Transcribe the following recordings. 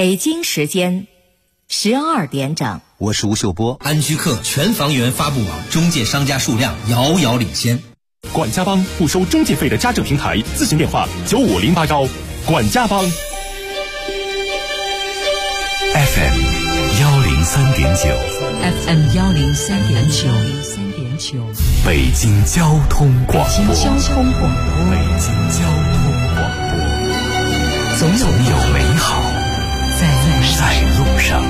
北京时间12点整。 我是吴秀波。 安居客全房源发布网中介商家数量遥遥领先。 管家帮不收中介费的家政平台，咨询电话95081。管家帮。 FM 103.9 FM 103.9 北京交通广播。 北京交通广播。 北京交通广播。总有美好在路上。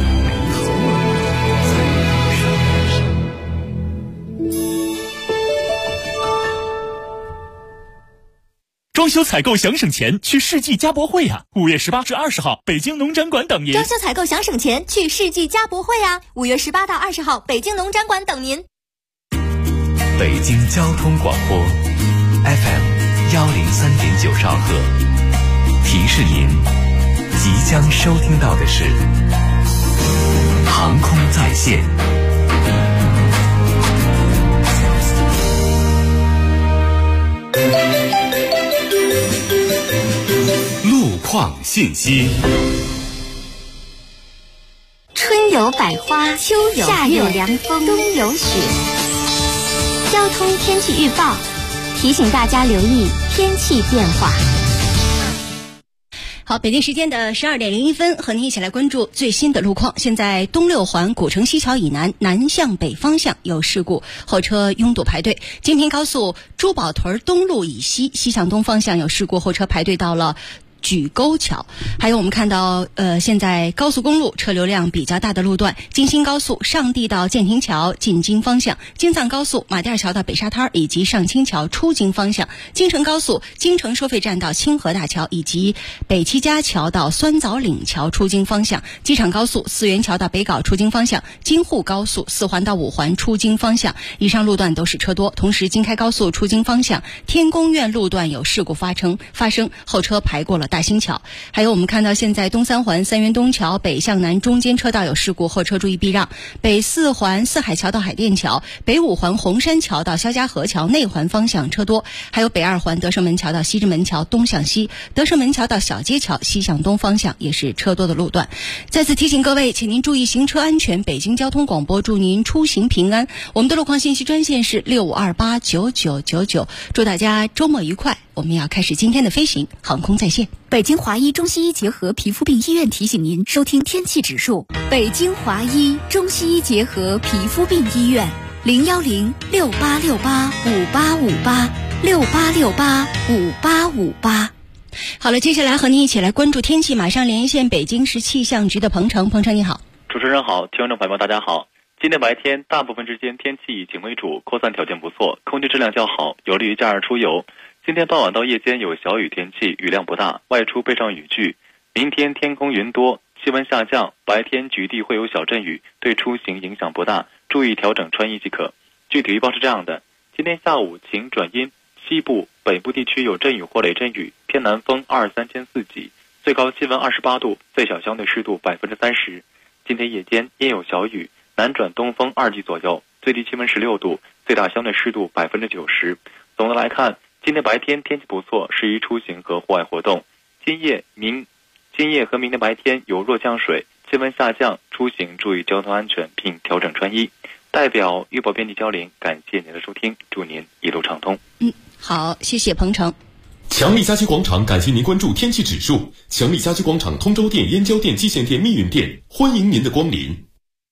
装修采购想省钱，去世纪家博会呀！5月18至20号，北京农展馆等您。 装修采购想省钱，去世纪家博会呀！5月18到20号，北京农展馆等您。 北京交通广播 FM 103.9兆赫，提示您即将收听到的是航空在线。路况信息。 春有百花，秋有夏有凉风，冬有雪。交通天气预报提醒大家留意天气变化。 好，北京时间的12点01分，和您一起来关注最新的路况。现在东六环古城西桥以南南向北方向有事故，后车拥堵排队。京平高速珠宝屯东路以西西向东方向有事故，后车排队到了举沟桥。还有我们看到现在高速公路车流量比较大的路段，京新高速上地到建亭桥进京方向，京藏高速马甸桥到北沙滩以及上清桥出京方向，京承高速京承收费站到清河大桥以及北七家桥到酸枣岭桥出京方向，机场高速四元桥到北碏出京方向，京沪高速四环到五环出京方向，以上路段都是车多。同时京开高速出京方向天宫苑路段有事故发生，后车排过了大兴桥。还有我们看到现在东三环三元东桥北向南中间车道有事故，后车注意避让。北四环四海桥到海淀桥，北五环红山桥到肖家河桥内环方向车多。还有北二环德胜门桥到西直门桥东向西，德胜门桥到小街桥西向东方向也是车多的路段。再次提醒各位，请您注意行车安全。北京交通广播祝您出行平安。我们的路况信息专线是65289999，祝大家周末愉快。我们要开始今天的飞行，航空在线。 北京华医中西医结合皮肤病医院提醒您收听天气指数。北京华医中西医结合皮肤病医院，01068685858，68685858。 好了，接下来和您一起来关注天气，马上连线北京市气象局的彭程。彭程你好。 主持人好，听众朋友们大家好。今天白天大部分时间天气以晴为主，扩散条件不错，空气质量较好，有利于假日出游。今天傍晚到夜间有小雨天气，雨量不大，外出备上雨具。明天天空云多，气温下降，白天局地会有小阵雨，对出行影响不大，注意调整穿衣即可。具体预报是这样的：今天下午晴转阴，西部、北部地区有阵雨或雷阵雨，偏南风2-3千4级，最高气温28度，最小相对湿度30%。今天夜间阴有小雨，南转东风2级左右，最低气温16度，最大相对湿度90%。总的来看，今天白天天气不错，适宜出行和户外活动。今夜和明天白天有弱降水，气温下降，出行注意交通安全并调整穿衣。代表预报编辑焦玲，感谢您的收听，祝您一路畅通。 好，谢谢彭程。 强力家居广场感谢您关注天气指数。强力家居广场通州店、燕郊店、蓟县店、密云店，欢迎您的光临。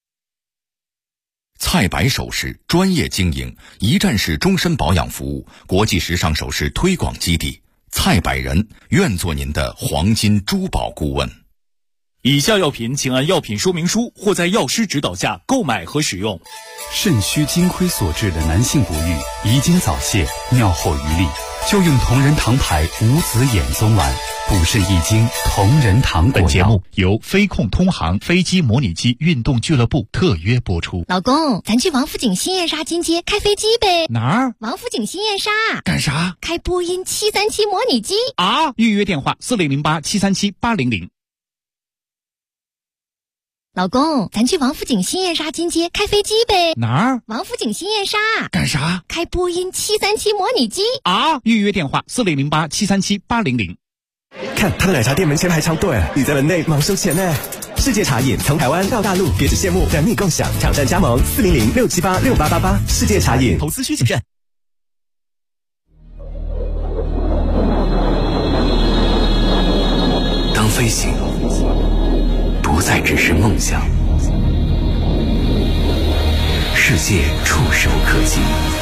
蔡白首饰专业经营，一站式终身保养服务，国际时尚首饰推广基地。蔡百人愿做您的黄金珠宝顾问。 以下药品请按药品说明书或在药师指导下购买和使用。 肾虚金亏所致的男性不育、遗精早泄、尿后余力，就用同仁堂牌无子衍宗丸，补肾益精同仁堂果药。 本节目由飞控通航飞机模拟机运动俱乐部特约播出。 老公，咱去王府井新燕莎金街开飞机呗？ 哪儿？ 王府井新燕莎。 干啥？ 开波音737模拟机啊！预约电话4008-737-800。 老公，咱去王府井新燕莎金街开飞机呗？ 哪儿？ 王府井新燕莎。 干啥？ 开波音737模拟机啊！预约电话4008-737-800。 看他的奶茶店门前排长队，你在门内忙收钱呢。世界茶饮从台湾到大陆，别只羡慕，等你共享。挑战加盟400-678-6888。世界茶饮， 投资需谨慎。 当飞行不再只是梦想，世界触手可及。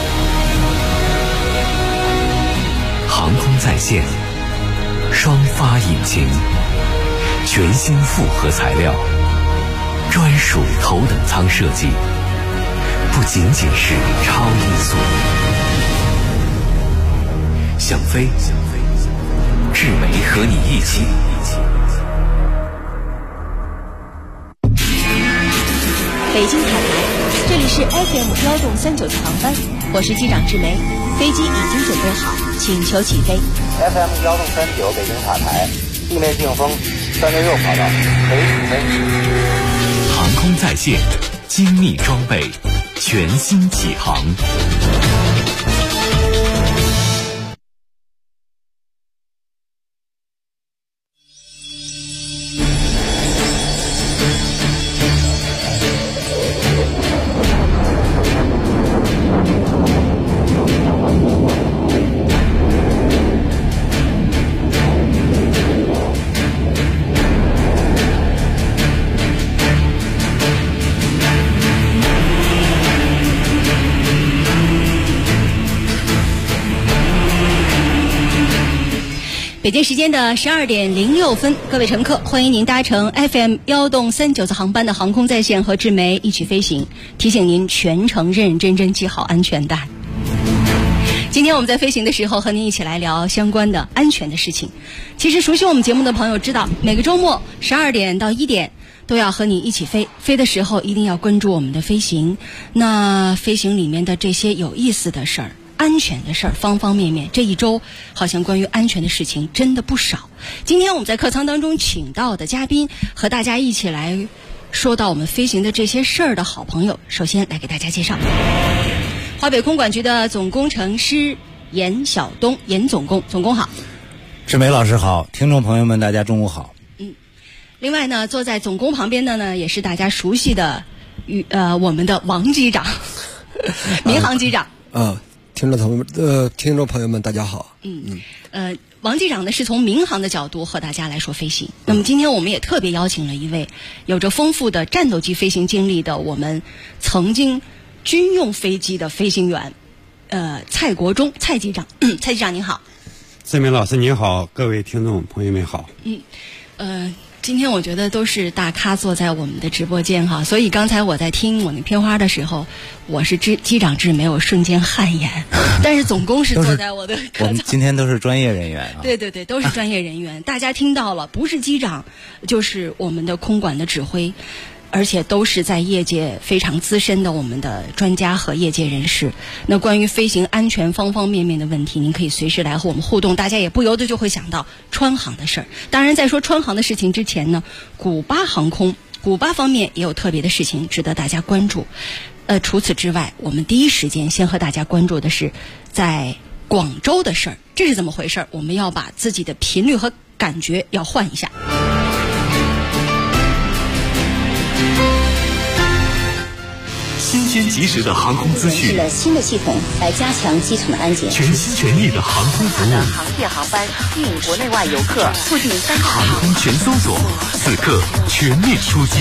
航空在线，双发引擎，全新复合材料，专属头等舱设计，不仅仅是超音速。想飞，智美和你一起。 北京塔台，这里是 FM103.9的航班，我是机长志梅，飞机已经准备好，请求起飞。 FM103.9北京塔台，地面净风366跑道，可以起飞。 航空在线，精密装备，全新起航。 北京时间的12点06分，各位乘客，欢迎您搭乘 FM103.9航班的航空在线和志梅一起飞行。提醒您全程认认真真系好安全带。今天我们在飞行的时候和您一起来聊相关的安全的事情。其实熟悉我们节目的朋友知道，每个周末12点到1点都要和你一起飞，飞的时候一定要关注我们的飞行。那飞行里面的这些有意思的事儿，安全的事儿，方方面面，这一周好像关于安全的事情真的不少。今天我们在客舱当中请到的嘉宾，和大家一起来说到我们飞行的这些事儿的好朋友，首先来给大家介绍华北空管局的总工程师严晓东，严总工，总工好。 志梅老师好，听众朋友们大家中午好。 另外呢，坐在总工旁边的呢，也是大家熟悉的我们的王机长民航机长。 听众朋友们大家好。 王机长呢是从民航的角度和大家来说飞行。那么今天我们也特别邀请了一位有着丰富的战斗机飞行经历的我们曾经军用飞机的飞行员，蔡国忠，蔡机长。蔡机长您好。 志梅老师您好，各位听众朋友们好。 今天我觉得都是大咖坐在我们的直播间哈，所以刚才我在听我那片花的时候，我是机长志梅，我瞬间汗颜。但是总工是坐在我的客舱， 我们今天都是专业人员啊。 对，都是专业人员。大家听到了，不是机长就是我们的空管的指挥，而且都是在业界非常资深的我们的专家和业界人士。那关于飞行安全方方面面的问题，您可以随时来和我们互动。大家也不由得就会想到川航的事儿。当然在说川航的事情之前呢，古巴航空古巴方面也有特别的事情值得大家关注。除此之外，我们第一时间先和大家关注的是在广州的事儿。这是怎么回事？我们要把自己的频率和感觉要换一下。 新鲜及时的航空资讯， 了新的系统来加强机场的安检， 全心全意的航空服务， 航线航班吸引国内外游客，促进3个航空全搜索，此刻全面出击。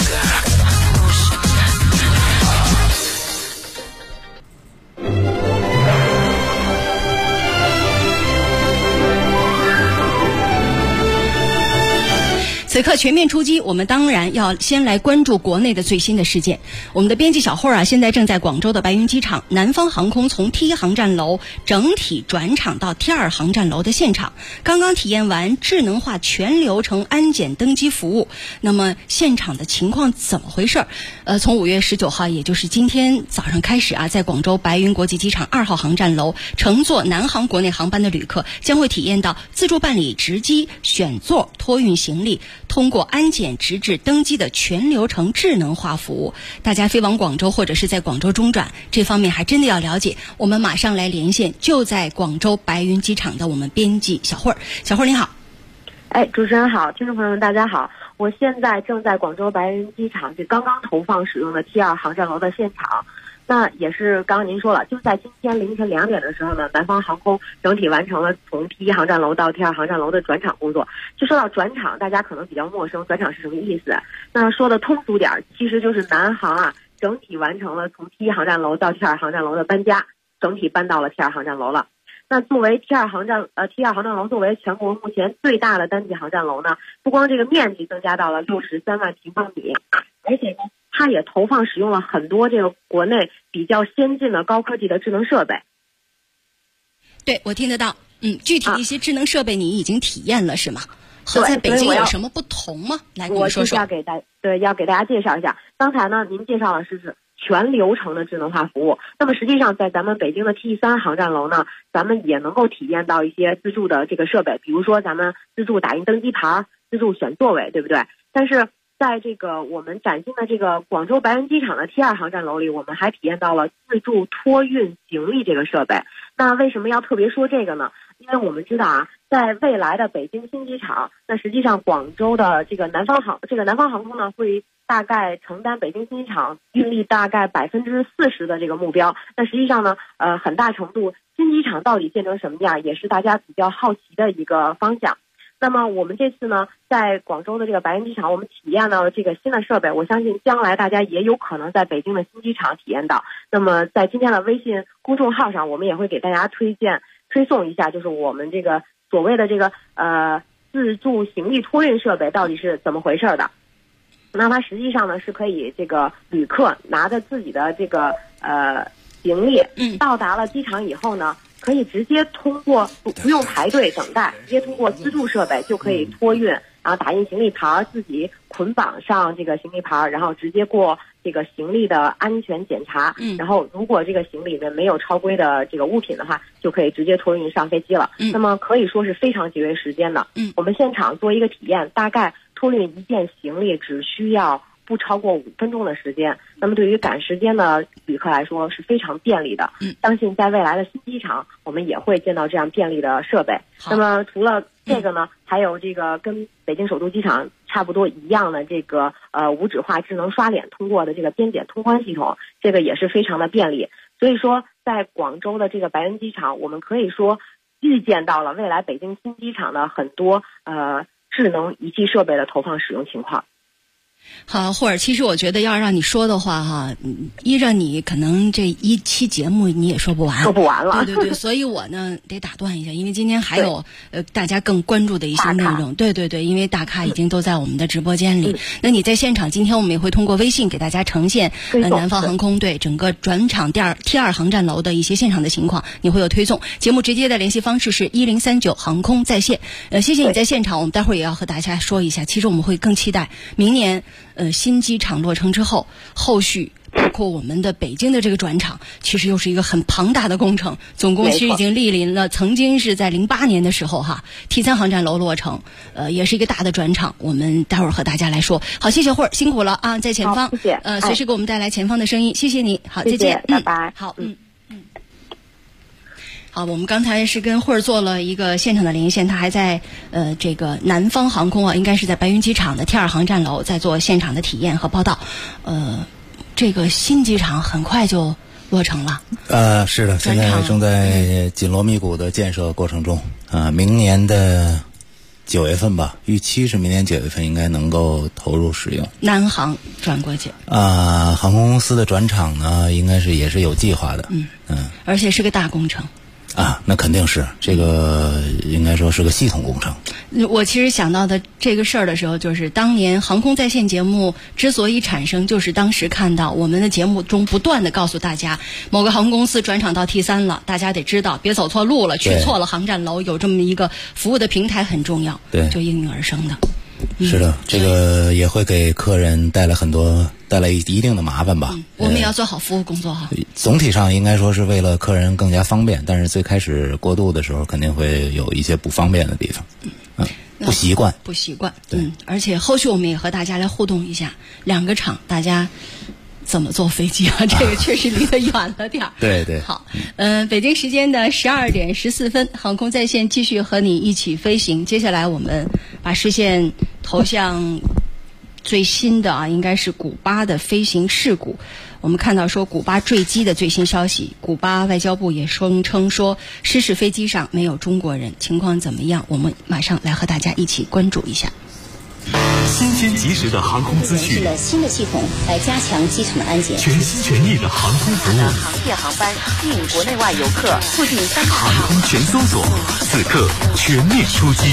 此刻全面出击，我们当然要先来关注国内的最新的事件。我们的编辑小慧现在正在广州的白云机场南方航空从T1航站楼整体转场到T2航站楼的现场，刚刚体验完智能化全流程安检登机服务。那么现场的情况怎么回事？从5月19号，也就是今天早上开始在广州白云国际机场2号航站楼乘坐南航国内航班的旅客将会体验到自助办理值机、选座、托运行李，通过安检直至登机的全流程智能化服务。大家飞往广州或者是在广州中转，这方面还真的要了解。我们马上来连线就在广州白云机场的我们编辑小慧。小慧你好。 主持人好，听众朋友们大家好，我现在正在广州白云机场这刚刚投放使用的 T2 航站楼的现场。那也是刚刚您说了，就在今天凌晨2点的时候呢，南方航空整体完成了从 T1 航站楼到 T2 航站楼的转场工作。就说到转场，大家可能比较陌生，转场是什么意思？那说的通俗点，其实就是南航整体完成了从 T1 航站楼到 T2 航站楼的搬家，整体搬到了 T2 航站楼了。那作为 T2 航站楼作为全国目前最大的单体航站楼呢，不光这个面积增加到了63万平方米，而且呢，它也投放使用了很多这个国内比较先进的高科技的智能设备。 对，我听得到。具体的一些智能设备你已经体验了是吗？和在北京有什么不同吗？来跟我说说。 要给大家介绍一下。刚才呢，您介绍了是全流程的智能化服务。那么实际上，在咱们北京的 T3 航站楼呢，咱们也能够体验到一些自助的这个设备，比如说咱们自助打印登机牌、自助选座位，对不对？但是在这个我们崭新的这个广州白云机场的 T2 航站楼里，我们还体验到了自助托运行李这个设备。那为什么要特别说这个呢？因为我们知道在未来的北京新机场，那实际上广州的这个南方航空呢，会大概承担北京新机场运力大概40%的这个目标。那实际上呢，很大程度新机场到底建成什么样，也是大家比较好奇的一个方向。那么我们这次呢，在广州的这个白云机场，我们体验到了这个新的设备，我相信将来大家也有可能在北京的新机场体验到。那么在今天的微信公众号上，我们也会给大家推送一下，就是我们这个所谓的这个自助行李托运设备到底是怎么回事的。那它实际上呢，是可以这个旅客拿着自己的这个行李到达了机场以后呢，可以直接通过不用排队等待，直接通过自助设备就可以托运，然后打印行李牌，自己捆绑上这个行李牌，然后直接过这个行李的安全检查。然后如果这个行李呢没有超规的这个物品的话，就可以直接托运上飞机了。那么可以说是非常节约时间的。我们现场做一个体验，大概托运一件行李只需要不超过5分钟的时间，那么对于赶时间的旅客来说是非常便利的。相信在未来的新机场，我们也会见到这样便利的设备。那么除了这个呢，还有这个跟北京首都机场差不多一样的这个无纸化智能刷脸通过的这个边检通关系统，这个也是非常的便利。所以说，在广州的这个白云机场，我们可以说预见到了未来北京新机场的很多智能仪器设备的投放使用情况。 好，霍尔，其实我觉得要让你说的话依着你可能这一期节目你也说不完了。对，所以我呢得打断一下，因为今天还有大家更关注的一些内容。对，因为大咖已经都在我们的直播间里。那你在现场，今天我们也会通过微信给大家呈现南方航空对整个转场T2 航站楼的一些现场的情况，你会有推送。节目直接的联系方式是1039航空在线。谢谢你在现场，我们待会儿也要和大家说一下，其实我们会更期待明年新机场落成之后，后续包括我们的北京的这个转场，其实又是一个很庞大的工程。总共其实已经莅临了，曾经是在08年的时候T3 航站楼落成，也是一个大的转场。我们待会儿和大家来说。好，谢谢慧儿，辛苦了在前方， 谢谢。 随时给我们带来前方的声音，谢谢你。好，再见， 拜拜。 好，好，我们刚才是跟慧儿做了一个现场的连线，他还在这个南方航空应该是在白云机场的T2 航站楼在做现场的体验和报道。这个新机场很快就落成了。 是的，现在正在紧锣密鼓的建设过程中。明年的9月份吧，预期是明年9月份应该能够投入使用。 南航转过去。 航空公司的转场呢，应该是也是有计划的。 而且是个大工程。 那肯定是这个，应该说是个系统工程。 我其实想到的这个事儿的时候，就是当年航空在线节目之所以产生，就是当时看到我们的节目中不断的告诉大家，某个航空公司转场到 T3 了，大家得知道别走错路了，去错了航站楼，有这么一个服务的平台很重要，就应运而生的。 是的，这个也会给客人带来一定的麻烦吧。 我们也要做好服务工作总体上应该说是为了客人更加方便，但是最开始过渡的时候肯定会有一些不方便的地方。不习惯。 而且后续我们也和大家来互动一下2个场大家怎么坐飞机这个确实离得远了点。 对。 好，北京时间的12点14分，航空在线继续和你一起飞行。接下来我们把视线投向最新的应该是古巴的飞行事故。我们看到说古巴坠机的最新消息，古巴外交部也声称说失事飞机上没有中国人，情况怎么样？我们马上来和大家一起关注一下。 新鲜及时的航空资讯， 了新的系统来加强机场的安检， 全心全意的航空服务， 航业航班吸引国内外游客，促进三航空全搜索，此刻全面出击。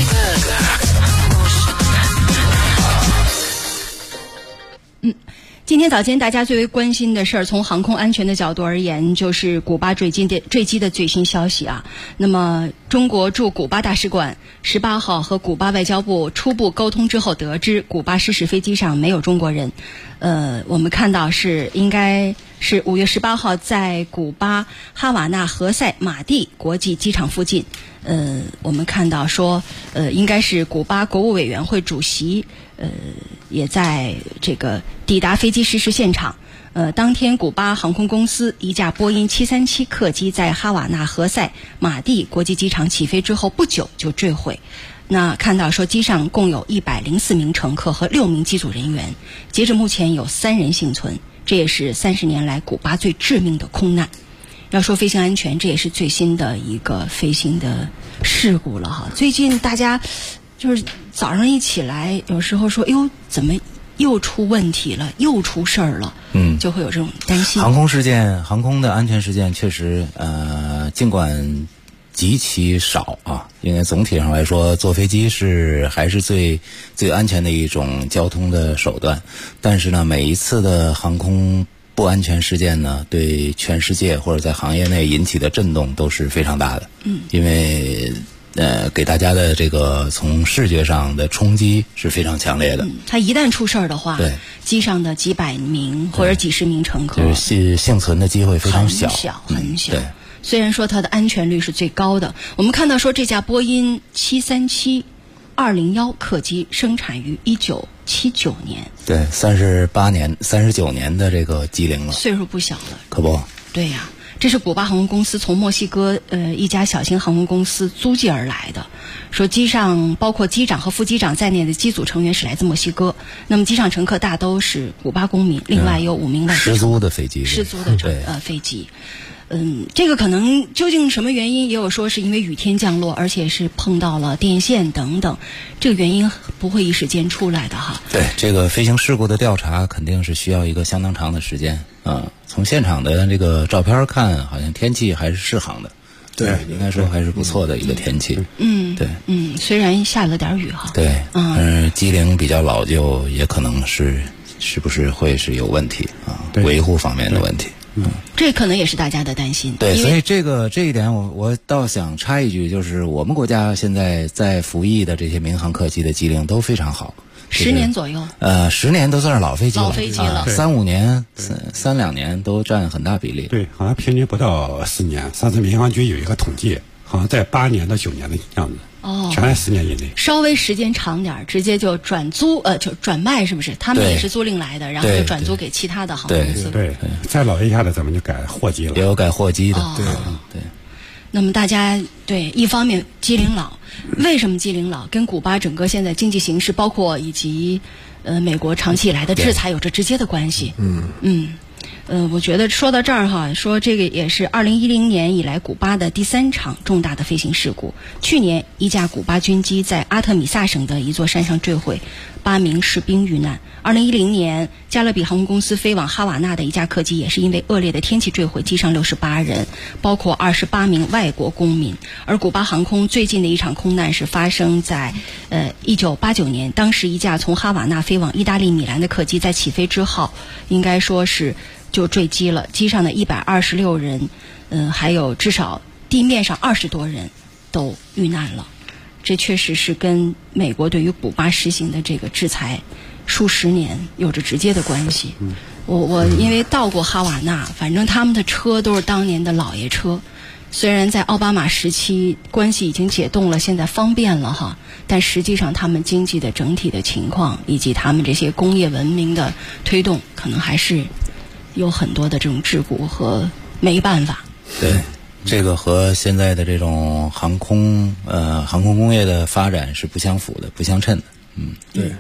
今天早间大家最为关心的事儿，从航空安全的角度而言，就是古巴坠机的最新消息啊。那么，中国驻古巴大使馆18号和古巴外交部初步沟通之后，得知古巴失事飞机上没有中国人。我们看到应该是5月18号在古巴哈瓦那何塞马蒂国际机场附近。我们看到说，应该是古巴国务委员会主席，也在这个抵达飞机失事现场。当天古巴航空公司一架波音737客机在哈瓦那何塞马蒂国际机场起飞之后不久就坠毁。那看到说机上共有104名乘客和6名机组人员，截至目前有3人幸存，这也是30年来古巴最致命的空难。要说飞行安全，这也是最新的一个飞行的事故了哈。最近大家就是早上一起来，有时候说，哟，怎么又出问题了，又出事儿了，就会有这种担心。 航空的安全事件确实，尽管极其少啊，因为总体上来说，坐飞机还是最安全的一种交通的手段，但是呢，每一次的航空不安全事件呢，对全世界或者在行业内引起的震动都是非常大的。因为给大家的这个从视觉上的冲击是非常强烈的。 它一旦出事儿的话， 对机上的几百名或者几十名乘客， 就是幸存的机会非常小， 很小。 对， 虽然说它的安全率是最高的，我们看到说这架波音737-201客机生产于1979年， 对，39年的这个机龄了， 岁数不小了， 可不？ 对呀。这是古巴航空公司从墨西哥一家小型航空公司租借而来的，说机上包括机长和副机长在内的机组成员是来自墨西哥，那么机上乘客大都是古巴公民，另外有5名外籍失租的飞机， 飞机。这个可能究竟什么原因，也有说是因为雨天降落，而且是碰到了电线等等，这个原因不会一时间出来的哈。 对，这个飞行事故的调查肯定是需要一个相当长的时间啊。从现场的这个照片看，好像天气还是适航的，对，应该说还是不错的一个天气。对， 虽然下了点雨哈。 对，机龄比较老旧，也可能是不是会是有问题啊？维护方面的问题。 这可能也是大家的担心。 对，所以这一点我倒想插一句，就是我们国家现在在服役的这些民航客机的机龄都非常好 ，10年左右。 10年都算是老飞机了 ，3-5 年、3-2年都占很大比例。 对，好像平均不到4年。上次民航局有一个统计，好像在8年到9年的样子。全在10年以内， 稍微时间长点，直接就转租就转卖，是不是？他们也是租赁来的，然后就转租给其他的航空公司。 对，再老一下的咱们就改货机了， 也有改货机的。对。 那么大家一方面机龄老，为什么机龄老？跟古巴整个现在经济形势，包括以及美国长期以来的制裁有着直接的关系。我觉得说到这儿哈，说这个也是2010年以来古巴的第3场重大的飞行事故。去年一架古巴军机在阿特米萨省的一座山上坠毁，8名士兵遇难。2010年加勒比航空公司飞往哈瓦那的一架客机也是因为恶劣的天气坠毁，机上68人，包括28名外国公民。而古巴航空最近的一场空难是发生在1989年，当时一架从哈瓦那飞往意大利米兰的客机在起飞之后，应该说是就坠机了，机上的126人，还有至少地面上20多人都遇难了。这确实是跟美国对于古巴实行的这个制裁数十年有着直接的关系。我因为到过哈瓦那，反正他们的车都是当年的老爷车，虽然在奥巴马时期关系已经解冻了，现在方便了哈，但实际上他们经济的整体的情况以及他们这些工业文明的推动，可能还是有很多的这种桎梏和没办法。 对， 这个和现在的这种航空工业的发展是不相符的，不相称的。 对。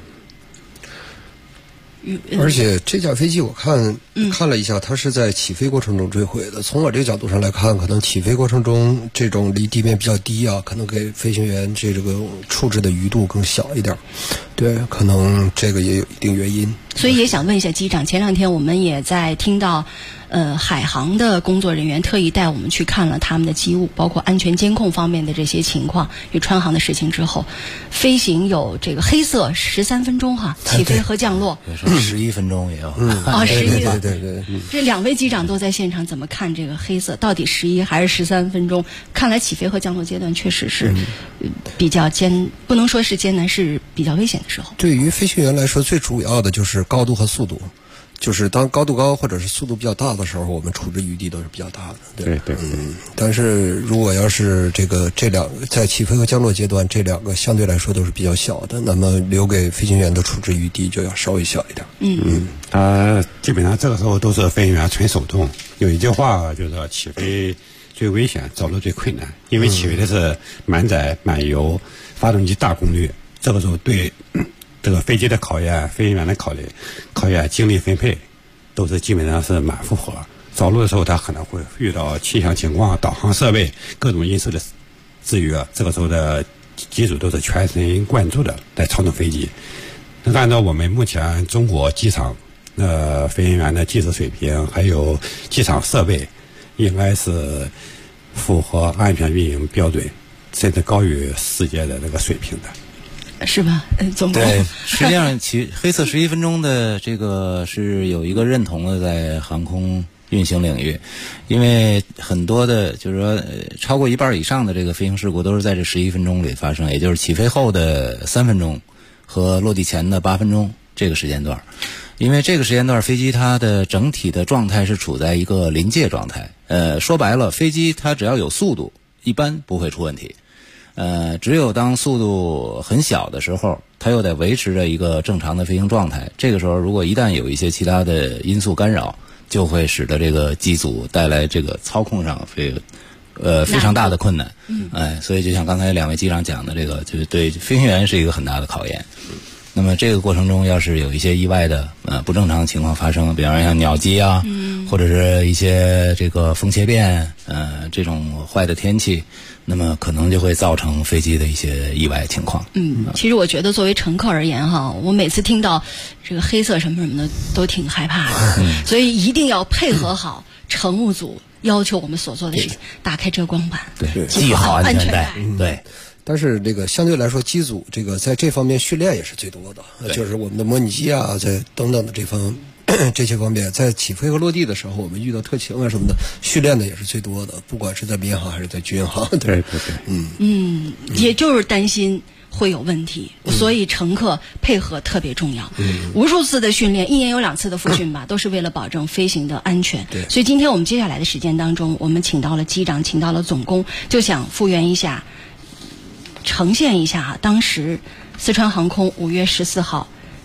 而且这架飞机我看了一下，它是在起飞过程中坠毁的。从我这个角度上来看，可能起飞过程中这种离地面比较低啊，可能给飞行员这个处置的余度更小一点。对，可能这个也有一定原因。 所以也想问一下机长，前两天我们也在听到，海航的工作人员特意带我们去看了他们的机务，包括安全监控方面的这些情况。与川航的事情之后，飞行有这个黑色13分钟哈，起飞和降落。 有时候11分钟也有。 11分钟。 对。 这两位机长都在现场，怎么看这个黑色？到底11还是13分钟？看来起飞和降落阶段确实是比较不能说是艰难，是比较危险的时候。 对于飞行员来说，最主要的就是高度和速度。就是当高度高或者是速度比较大的时候，我们处置余地都是比较大的。 对。 但是如果要是这两个在起飞和降落阶段，这两个相对来说都是比较小的，那么留给飞行员的处置余地就要稍微小一点。 基本上这个时候都是飞行员纯手动。有一句话就是起飞最危险，着陆最困难，因为起飞的是满载满油，发动机大功率，这个时候对这个飞机的考验，飞行员的考验，精力分配都是基本上是满负荷。着陆的时候，他可能会遇到气象情况、导航设备各种因素的制约，这个时候的机组都是全神贯注的在操纵飞机。按照我们目前中国机场飞行员的技术水平，还有机场设备，应该是符合安全运营标准，甚至高于世界的这个水平的。 是吧？总共对，实际上黑色11分钟的这个是有一个认同的，在航空运行领域，因为很多的就是说超过一半以上的这个飞行事故都是在这11分钟里发生，也就是起飞后的3分钟和落地前的8分钟这个时间段。因为这个时间段飞机它的整体的状态是处在一个临界状态，说白了，飞机它只要有速度，一般不会出问题。只有当速度很小的时候，它又得维持着一个正常的飞行状态。这个时候，如果一旦有一些其他的因素干扰，就会使得这个机组带来这个操控上非常大的困难。所以就像刚才两位机长讲的，这个就是对飞行员是一个很大的考验。那么这个过程中，要是有一些意外的不正常的情况发生，比方说像鸟击啊，或者是一些这个风切变这种坏的天气，那么可能就会造成飞机的一些意外情况。 其实我觉得作为乘客而言哈，我每次听到这个黑色什么的都挺害怕的，所以一定要配合好乘务组要求我们所做的事情，打开遮光板， 对，系好安全带，对。 但是这个相对来说，机组这个在这方面训练也是最多的，就是我们的模拟机啊，在等等的这些方面，在起飞和落地的时候，我们遇到特情啊什么的，训练的也是最多的，不管是在民航还是在军航。 对。 也就是担心会有问题，所以乘客配合特别重要。无数次的训练，1年有2次的复训吧，都是为了保证飞行的安全。所以今天我们接下来的时间当中，我们请到了机长，请到了总工，就想复原一下。呈现一下当时四川航空5月14号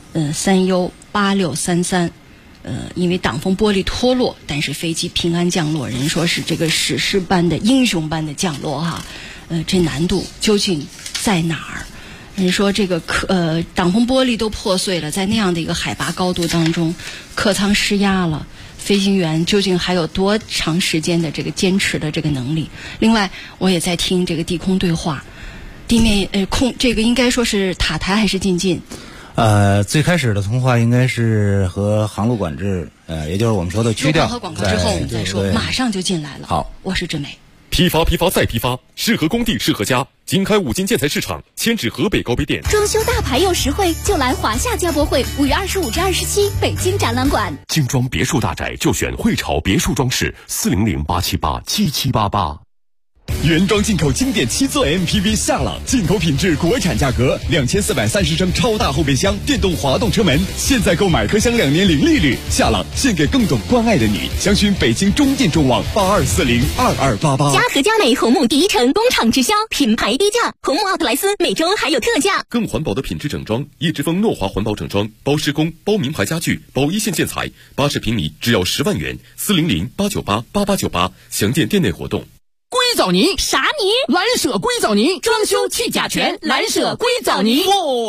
3U8633因为挡风玻璃脱落，但是飞机平安降落，人说是这个史诗般的英雄般的降落哈。这难度究竟在哪儿？人说这个挡风玻璃都破碎了，在那样的一个海拔高度当中，客舱失压了，飞行员究竟还有多长时间的这个坚持的这个能力？另外，我也在听这个地空对话。地面这个应该说是塔台还是进近？ 最开始的通话应该是和航路管制，也就是我们说的区调。 和广告之后我们再说，马上就进来了。 好， 我是志美。 批发再批发，适合工地适合家。经开5金建材市场，迁至河北高碑店。 装修大牌又实惠，就来华夏家博会5月25至27北京展览馆。 精装别墅大宅就选汇潮别墅装饰，400-878-7788。 原装进口经典7座 MPV 夏朗，进口品质，国产价格，2430升超大后备箱，电动滑动车门，现在购买可享2年零利率。夏朗献给更懂关爱的你，详询北京中电中网82402288。 嘉禾佳美红木第一城工厂直销，品牌低价，红木奥特莱斯每周还有特价。 更环保的品质整装，叶之峰诺华环保整装，包施工，包名牌家具，包一线建材，80平米只要10万元，400-898-8898，详见店内活动。 硅藻泥。 啥泥？ 蓝舍硅藻泥，装修去甲醛，蓝舍硅藻泥。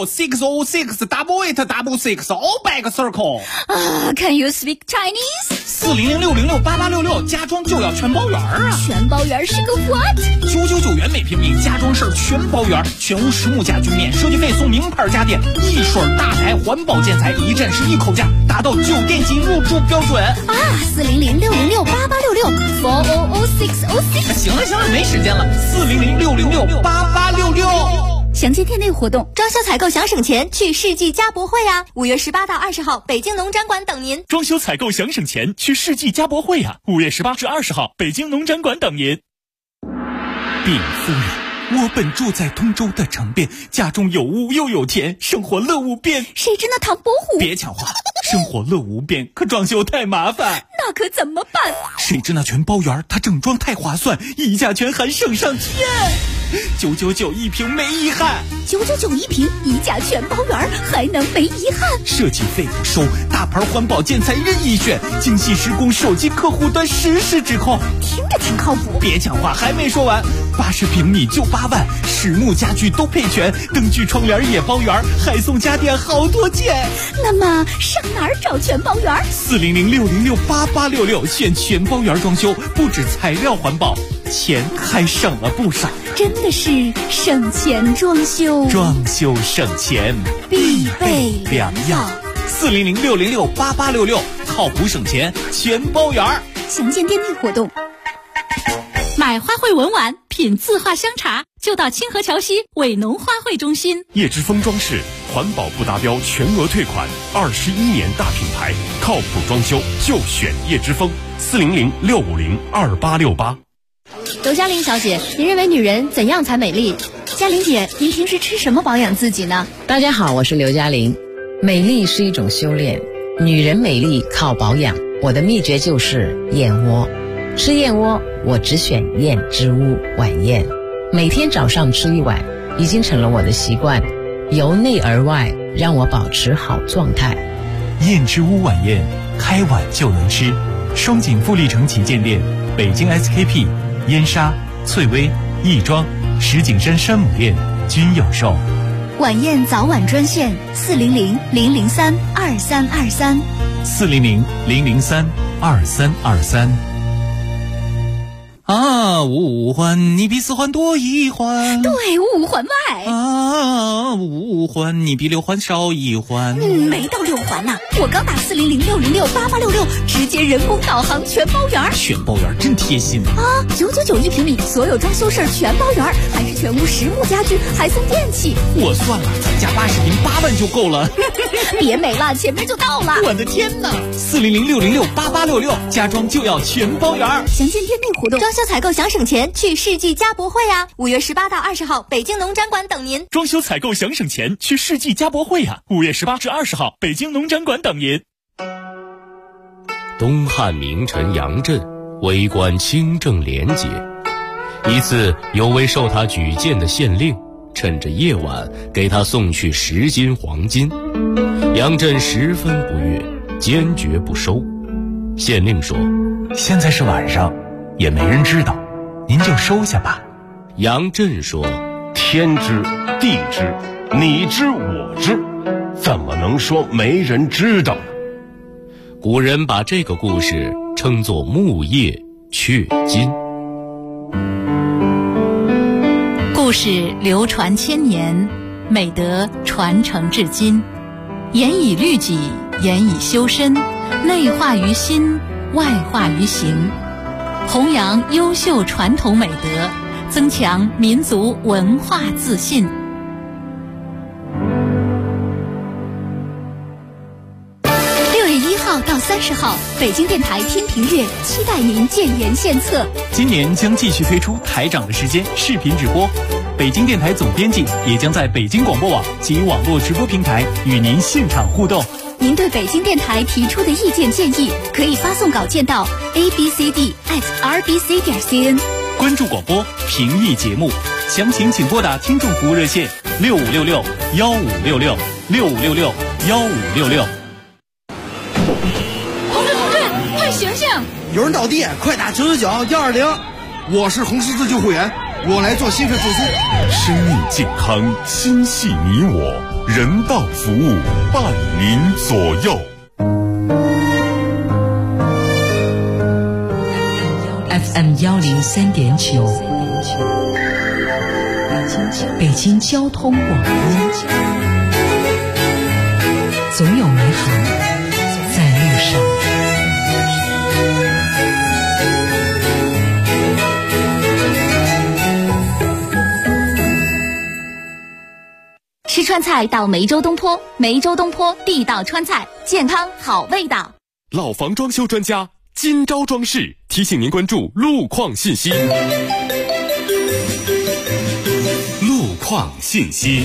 606-688-666 back circle。Can you speak Chinese？ 400-606-8866，家装就要全包圆啊！ 全包圆是个 what？ 999元每平米，家装事儿全包圆，全屋实木家具免设计费，送名牌家电，一水大牌环保建材，一站式一口价，达到酒店级入住标准啊！400-606-8866，400-606。 行了，没时间了，400-606-8866。 详见店内活动。 装修采购想省钱，去世纪家博会啊！5月18到20号，北京农展馆等您。 装修采购想省钱，去世纪家博会啊！5月18至20号，北京农展馆等您。禀夫人，我本住在通州的城边，家中有屋又有田，生活乐无边。 谁知那唐伯虎？ 别抢话，生活乐无边，可装修太麻烦。 那可怎么办？ 谁知那全包圆，它整装太划算，一价全含省上天。999一平没遗憾 ，999一平，一价全包圆，还能没遗憾？ 设计费不收，大牌环保建材任意选，精细施工，手机客户端实时指控， 听着挺靠谱。 别抢话，还没说完，80平米就8万，实木家具都配全，灯具窗帘也包圆，还送家电好多件。 那么上哪儿找全包圆 ？400-606-8866，选全包圆装修，不止材料环保，钱还省了不少。 真的是省钱装修， 装修省钱必备良药。 400-606-8866，靠谱省钱全包圆。 详见店内活动。 买花卉文玩，品字画香茶，就到清河桥西伟农花卉中心。 叶之峰装饰，环保不达标全额退款，21年大品牌，靠谱装修就选叶之峰。400-650-2868。 刘嘉玲小姐，您认为女人怎样才美丽？ 嘉玲姐，您平时吃什么保养自己呢？ 大家好，我是刘嘉玲。美丽是一种修炼，女人美丽靠保养。我的秘诀就是燕窝。吃燕窝，我只选燕之屋晚宴，每天早上吃1碗，已经成了我的习惯，由内而外让我保持好状态。 燕之屋晚宴，开碗就能吃。双井富力城旗舰店，北京 SKP、燕莎、翠微、亦庄、石景山山姆店均有售。 晚宴早晚专线400-003-2323。 400-003-2323。啊，五环你比4环多1环， 对，5环外。 啊，5环你比6环少1环。 没到6环呢，我刚打400-606-8866，直接人工导航全包圆。 全包圆真贴心啊！999一平米，所有装修事儿全包圆，还是全屋实木家具，还送电器。 我算了，咱家80平8万就够了。 别美了，前面就到了。 我的天哪！400-606-8866，家装就要全包圆。 详见店内活动。 装修采购想省钱，去世纪家博会啊！5月18到20号，北京农展馆等您。 装修采购想省钱，去世纪家博会啊！5月18至20号，北京农展馆等您。 东汉名臣杨震为官清正廉洁，一次有位受他举荐的县令趁着夜晚给他送去10斤黄金，杨震十分不悦，坚决不收。县令说：“ 现在是晚上，也没人知道，您就收下吧。” 杨震说：“ 天知地知，你知我知，怎么能说没人知道呢？” 古人把这个故事称作木叶雀金。 故事流传千年，美德传承至今，严以律己，严以修身，内化于心，外化于行，弘扬优秀传统美德，增强民族文化自信。 到30号，北京电台天平月期待您建言献策。 今年将继续推出台长的时间视频直播，北京电台总编辑也将在北京广播网及网络直播平台与您现场互动。 您对北京电台提出的意见建议，可以发送稿件到 abcd@rbc.cn。 关注广播，评议节目，详情请拨打听众服务热线6566-1566，6566-1566。 同志，快醒醒！ 有人倒地，快打999-120。 我是红十字救护员，我来做心肺复苏。 生命健康，心系你我，人道服务，伴您左右。 FM 103.9，北京交通广播，总有美好在路上。 吃川菜到梅州东坡，梅州东坡地道川菜，健康好味道。 老房装修专家金朝装饰提醒您关注路况信息。路况信息。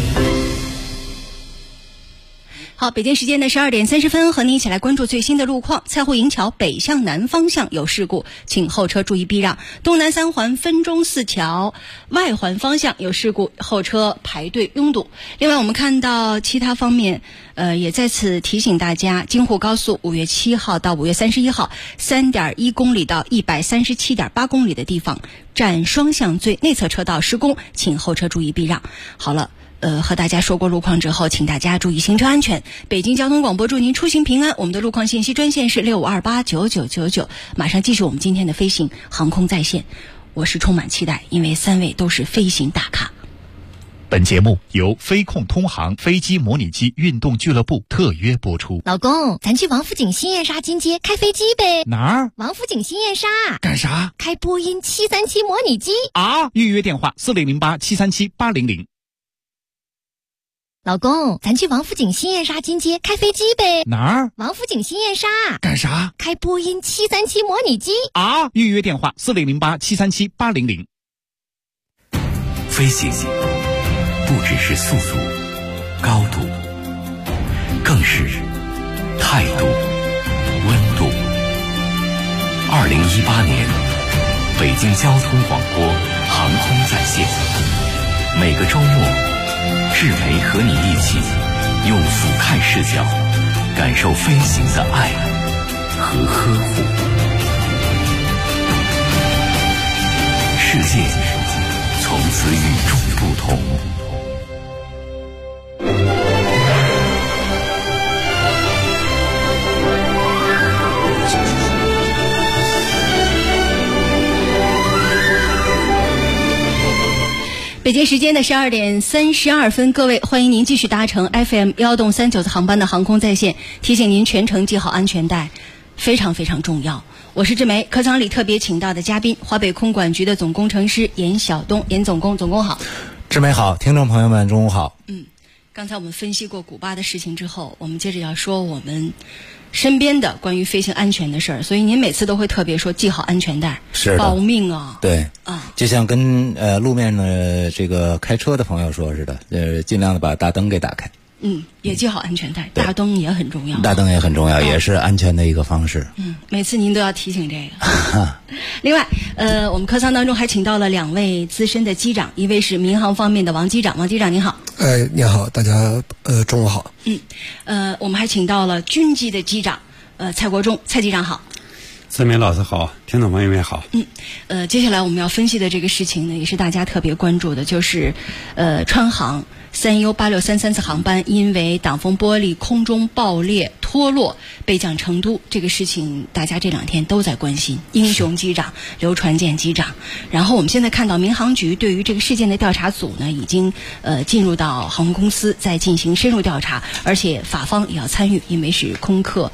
好，北京时间的12点30分，和您一起来关注最新的路况。蔡户营桥北向南方向有事故，请后车注意避让。东南三环分钟寺桥外环方向有事故，后车排队拥堵。另外，我们看到其他方面，也在此提醒大家，京沪高速5月7号到5月31号3.1公里到137.8公里的地方占双向最内侧车道施工，请后车注意避让。好了。和大家说过路况之后，请大家注意行车安全。北京交通广播祝您出行平安。我们的路况信息专线是65289999。马上继续我们今天的飞行航空在线。我是充满期待，因为3位都是飞行大咖。 本节目由飞控通航飞机模拟机运动俱乐部特约播出。 老公，咱去王府井新燕莎金街开飞机呗？ 哪儿？ 王府井新燕莎。 干啥？ 开波音737模拟机啊！预约电话4008-737-800。 老公，咱去王府井新燕莎金街开飞机呗？ 哪儿？ 王府井新燕莎。 干啥？ 开波音737模拟机啊！预约电话4008-737-800。 飞行不只是速度、高度，更是态度、温度。2018年，北京交通广播航空在线，每个周末。志梅和你一起用俯瞰视角感受飞行的爱和呵护。世界从此与众不同。 北京时间的12点32分，各位欢迎您继续搭乘 FM 1动39航班的航空在线，提醒您全程系好安全带，非常非常重要。我是志梅，客舱里特别请到的嘉宾，华北空管局的总工程师严晓东，严总工，总工好。 志梅好，听众朋友们中午好。 刚才我们分析过古巴的事情之后，我们接着要说我们身边的关于飞行安全的事儿，所以您每次都会特别说系好安全带， 是保命啊。 对啊，就像跟路面的这个开车的朋友说似的，尽量的把大灯给打开。 也系好安全带，大灯也很重要。 大灯也很重要，也是安全的一个方式。 每次您都要提醒这个。另外，我们客舱当中还请到了2位资深的机长，一位是民航方面的王机长，王机长您好。 您好，大家中午好。 我们还请到了军机的机长，蔡国忠，蔡机长好。 志梅老师好，听众朋友们好。 接下来我们要分析的这个事情呢，也是大家特别关注的，就是川航3U8633次航班因为挡风玻璃空中爆裂脱落被降成都，这个事情大家这2天都在关心。英雄机长刘传健机长，然后我们现在看到民航局对于这个事件的调查组呢，已经进入到航空公司在进行深入调查，而且法方也要参与，因为是空客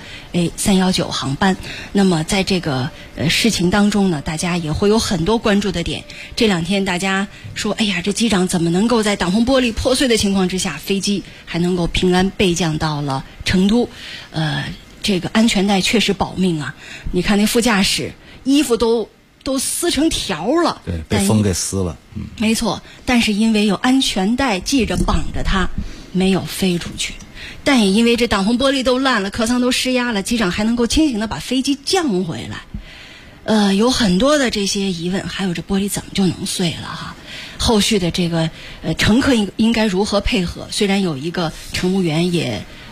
319航班。那么在这个事情当中呢，大家也会有很多关注的点。这2天大家说，哎呀，这机长怎么能够在挡风玻璃破碎的情况之下，飞机还能够平安备降到了成都？这个安全带确实保命啊！你看那副驾驶衣服都撕成条了， 对，被风给撕了。 没错，但是因为有安全带系着绑着它，没有飞出去。但也因为这挡风玻璃都烂了，客舱都失压了，机长还能够清醒地把飞机降回来。有很多的这些疑问，还有这玻璃怎么就能碎了哈？后续的这个乘客应该如何配合？虽然有一个乘务员也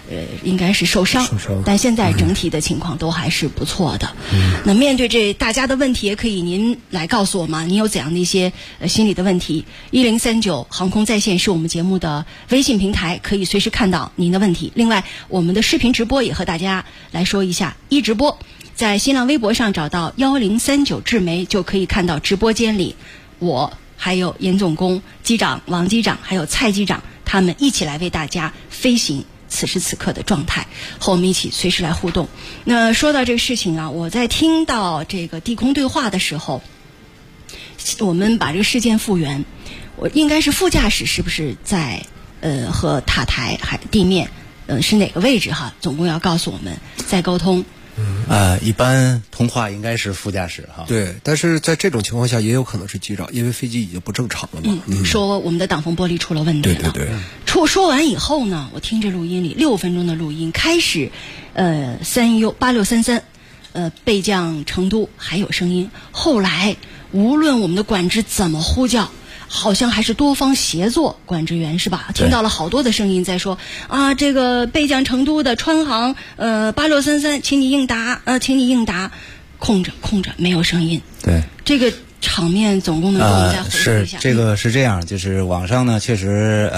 应该是受伤，但现在整体的情况都还是不错的。那面对这大家的问题，也可以您来告诉我们，您有怎样的一些心理的问题？1039航空在线是我们节目的微信平台，可以随时看到您的问题。另外，我们的视频直播也和大家来说一下，一直播在新浪微博上找到1039智媒，就可以看到直播间里我还有严总工、机长王机长还有蔡机长，他们一起来为大家飞行此时此刻的状态，和我们一起随时来互动。那说到这个事情啊，我在听到这个地空对话的时候，我们把这个事件复原，我应该是副驾驶是不是在和塔台还地面是哪个位置哈？总共要告诉我们再沟通。 一般通话应该是副驾驶哈。 对，但是在这种情况下也有可能是机长，因为飞机已经不正常了嘛。 说我们的挡风玻璃出了问题了。 对。 说完以后呢，我听这录音里6分钟的录音，开始3U8633备降成都还有声音，后来无论我们的管制怎么呼叫，好像还是多方协作，管制员是吧？听到了好多的声音在说啊，这个备降成都的川航8633，请你应答，空着没有声音。 对， 这个场面总共能给我们再回复一下。 这个是这样，就是网上呢确实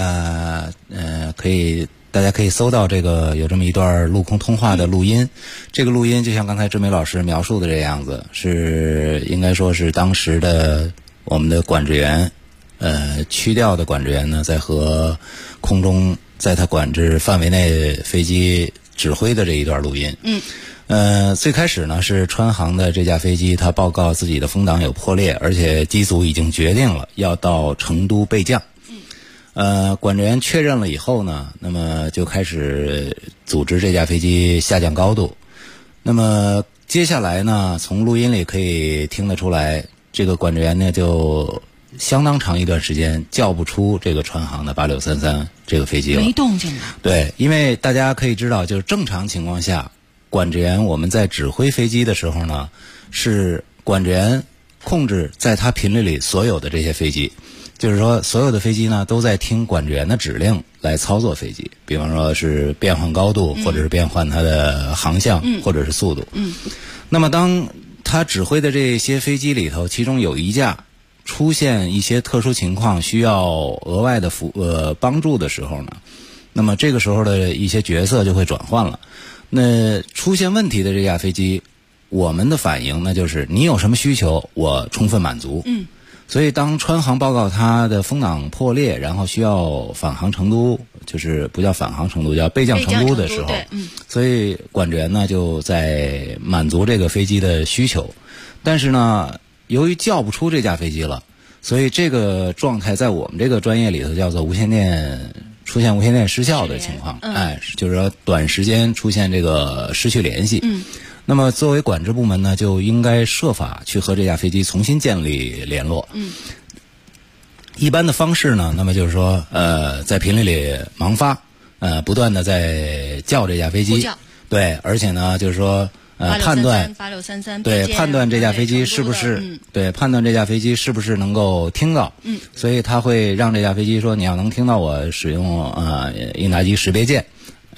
大家可以搜到这个有这么一段陆空通话的录音。这个录音就像刚才志梅老师描述的这样子，是应该说是当时的我们的管制员区调的管制员呢，在和空中在他管制范围内飞机指挥的这一段录音。最开始呢是川航的这架飞机，它报告自己的风挡有破裂，而且机组已经决定了要到成都备降。管制员确认了以后呢，那么就开始组织这架飞机下降高度。那么接下来呢，从录音里可以听得出来，这个管制员呢就相当长一段时间叫不出这个川航的8633这个飞机了， 没动静了。 对，因为大家可以知道，就是正常情况下，管制员我们在指挥飞机的时候呢，是管制员控制在他频率里所有的这些飞机，就是说所有的飞机呢都在听管制员的指令来操作飞机，比方说是变换高度，或者是变换它的航向，或者是速度。那么当他指挥的这些飞机里头，其中有一架出现一些特殊情况需要额外的帮助的时候呢，那么这个时候的一些角色就会转换了。那出现问题的这架飞机，我们的反应那就是你有什么需求我充分满足。所以当川航报告它的风挡破裂，然后需要返航成都，就是不叫返航成都，叫备降成都的时候，所以管制员呢就在满足这个飞机的需求。但是呢，由于叫不出这架飞机了，所以这个状态在我们这个专业里头叫做出现无线电失效的情况。就是说短时间出现这个失去联系。那么作为管制部门呢，就应该设法去和这架飞机重新建立联络。一般的方式呢，那么就是说在频率里盲发，不断的在叫这架飞机。对，而且呢就是说判断 8633 对，判断这架飞机是不是判断这架飞机是不是能够听到。所以他会让这架飞机说，你要能听到我使用应答机识别键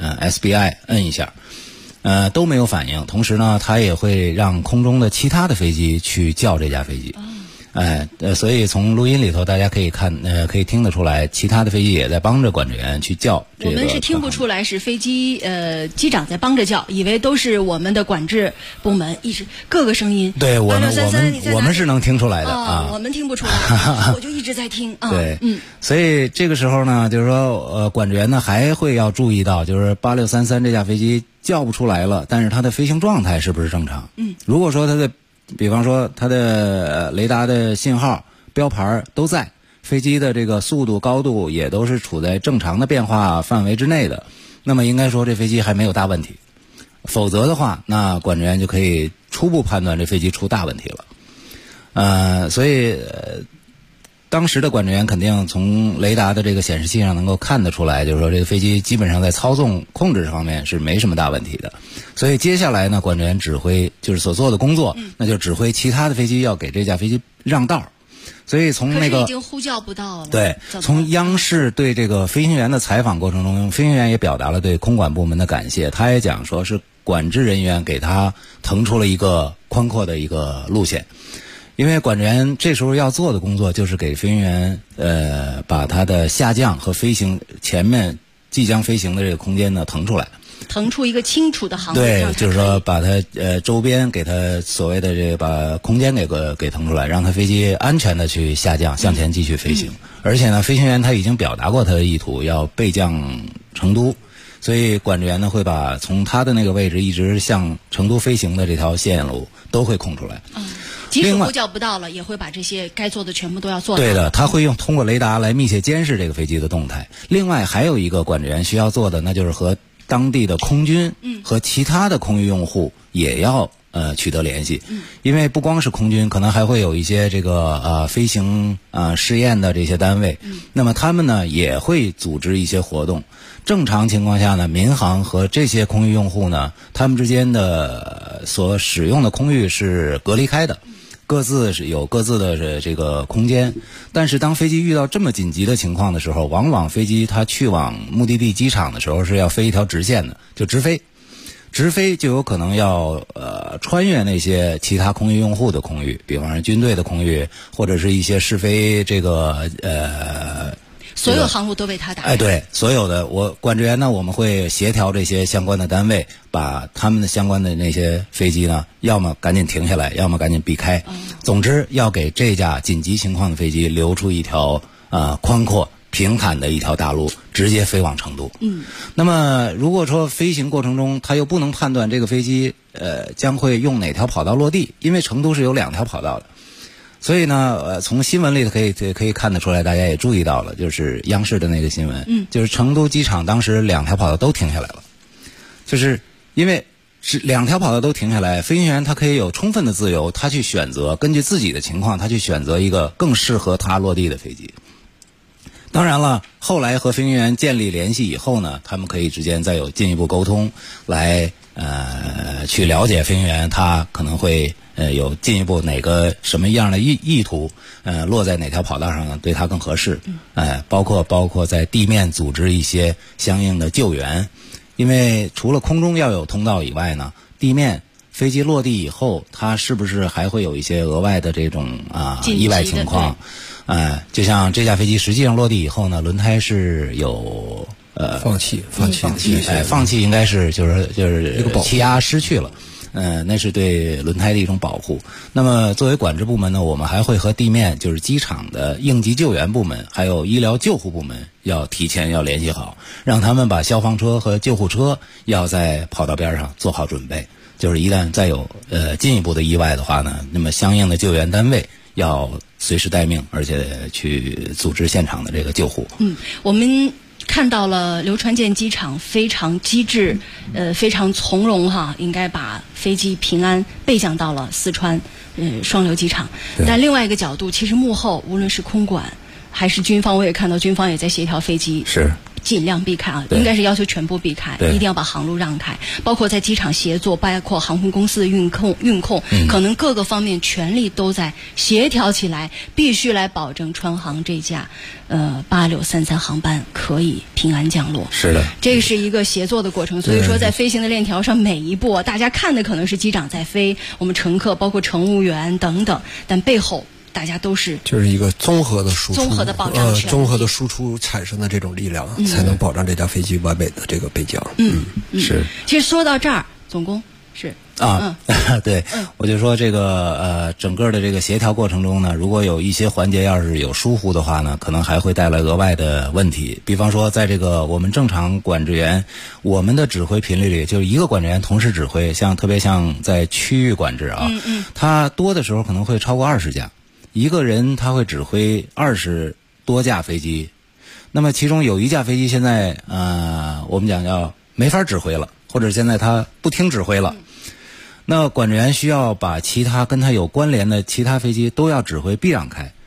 SBI 摁一下。都没有反应。同时呢，他也会让空中的其他的飞机去叫这架飞机。所以从录音里头大家可以可以听得出来，其他的飞机也在帮着管制员去叫这个。 我们是听不出来是飞机机长在帮着叫，以为都是我们的管制部门一直各个声音。 对，我们是能听出来的我们听不出来，我就一直在听。 对，所以这个时候呢，就是说管制员呢还会要注意到，就是8633这架飞机叫不出来了，但是它的飞行状态是不是正常？如果说它的比方说它的雷达的信号标牌都在，飞机的这个速度高度也都是处在正常的变化范围之内的，那么应该说这飞机还没有大问题。否则的话，那管制员就可以初步判断这飞机出大问题了。所以当时的管制员肯定从雷达的这个显示器上能够看得出来，就是说这个飞机基本上在操纵控制方面是没什么大问题的。所以接下来呢，管制员指挥就是所做的工作，那就指挥其他的飞机要给这架飞机让道。 所以从那个可是已经呼叫不到了。 对，从央视对这个飞行员的采访过程中，飞行员也表达了对空管部门的感谢。他也讲说是管制人员给他腾出了一个宽阔的一个路线。因为管制员这时候要做的工作就是给飞行员把他的下降和飞行前面即将飞行的这个空间呢腾出来， 腾出一个清楚的航路。 对，就是说把它周边给它所谓的这个把空间给腾出来，让它飞机安全的去下降向前继续飞行。而且呢，飞行员他已经表达过他的意图要备降成都，所以管制员呢会把从他的那个位置一直向成都飞行的这条线路都会空出来。 即使呼叫不到了，也会把这些该做的全部都要做到。 对的，他会通过雷达来密切监视这个飞机的动态。另外还有一个管制员需要做的，那就是和当地的空军和其他的空域用户也要取得联系。因为不光是空军，可能还会有一些这个飞行试验的这些单位，那么他们呢也会组织一些活动。正常情况下呢，民航和这些空域用户呢，他们之间的所使用的空域是隔离开的，各自是有各自的这个空间。但是当飞机遇到这么紧急的情况的时候，往往飞机它去往目的地机场的时候是要飞一条直线的，就直飞就有可能要穿越那些其他空域用户的空域，比方说军队的空域，或者是一些试飞这个所有航路都被他打开。 对，所有的管制员呢，我们会协调这些相关的单位，把他们的相关的那些飞机呢，要么赶紧停下来，要么赶紧避开。总之，要给这架紧急情况的飞机留出一条宽阔平坦的一条大路，直接飞往成都。那么如果说飞行过程中，他又不能判断这个飞机将会用哪条跑道落地，因为成都是有2条跑道的。所以呢，从新闻里可以看得出来，大家也注意到了，就是央视的那个新闻，就是成都机场当时2条跑道都停下来了，就是因为是2条跑道都停下来，飞行员他可以有充分的自由，他去选择根据自己的情况，他去选择一个更适合他落地的飞机。当然了，后来和飞行员建立联系以后呢，他们可以之间再有进一步沟通，来去了解飞行员他可能会有进一步哪个什么样的意图，落在哪条跑道上呢，对他更合适。包括在地面组织一些相应的救援，因为除了空中要有通道以外呢，地面飞机落地以后，它是不是还会有一些额外的这种意外情况？就像这架飞机实际上落地以后呢，轮胎是有放气， 放气应该是就是气压失去了。那是对轮胎的一种保护。那么作为管制部门呢，我们还会和地面就是机场的应急救援部门还有医疗救护部门要提前要联系好，让他们把消防车和救护车要在跑道边上做好准备，就是一旦再有进一步的意外的话呢，那么相应的救援单位要随时待命，而且去组织现场的这个救护。 我们看到了流川舰机场非常机智，非常从容哈，应该把飞机平安备降到了四川双流机场。但另外一个角度，其实幕后无论是空管还是军方，我也看到军方也在协调飞机， 是尽量避开应该是要求全部避开，一定要把航路让开，包括在机场协作，包括航空公司的运控，可能各个方面全力都在协调起来，必须来保证川航这架8633航班可以平安降落。 是的， 这是一个协作的过程，所以说在飞行的链条上每一步，大家看的可能是机长在飞，我们乘客包括乘务员等等，但背后大家都是就是一个综合的输出， 综合的保障权， 综合的输出产生的这种力量，才能保障这架飞机完美的这个备降。 是。 其实说到这儿，总共是对，我就说这个整个的这个协调过程中呢，如果有一些环节要是有疏忽的话呢，可能还会带来额外的问题。比方说，在这个我们正常管制员，我们的指挥频率里，就是一个管制员同时指挥，特别像在区域管制啊，他多的时候可能会超过20架。一个人他会指挥20多架飞机，那么其中有一架飞机现在我们讲叫没法指挥了，或者现在他不听指挥了，那管制员需要把其他跟他有关联的其他飞机都要指挥避让开。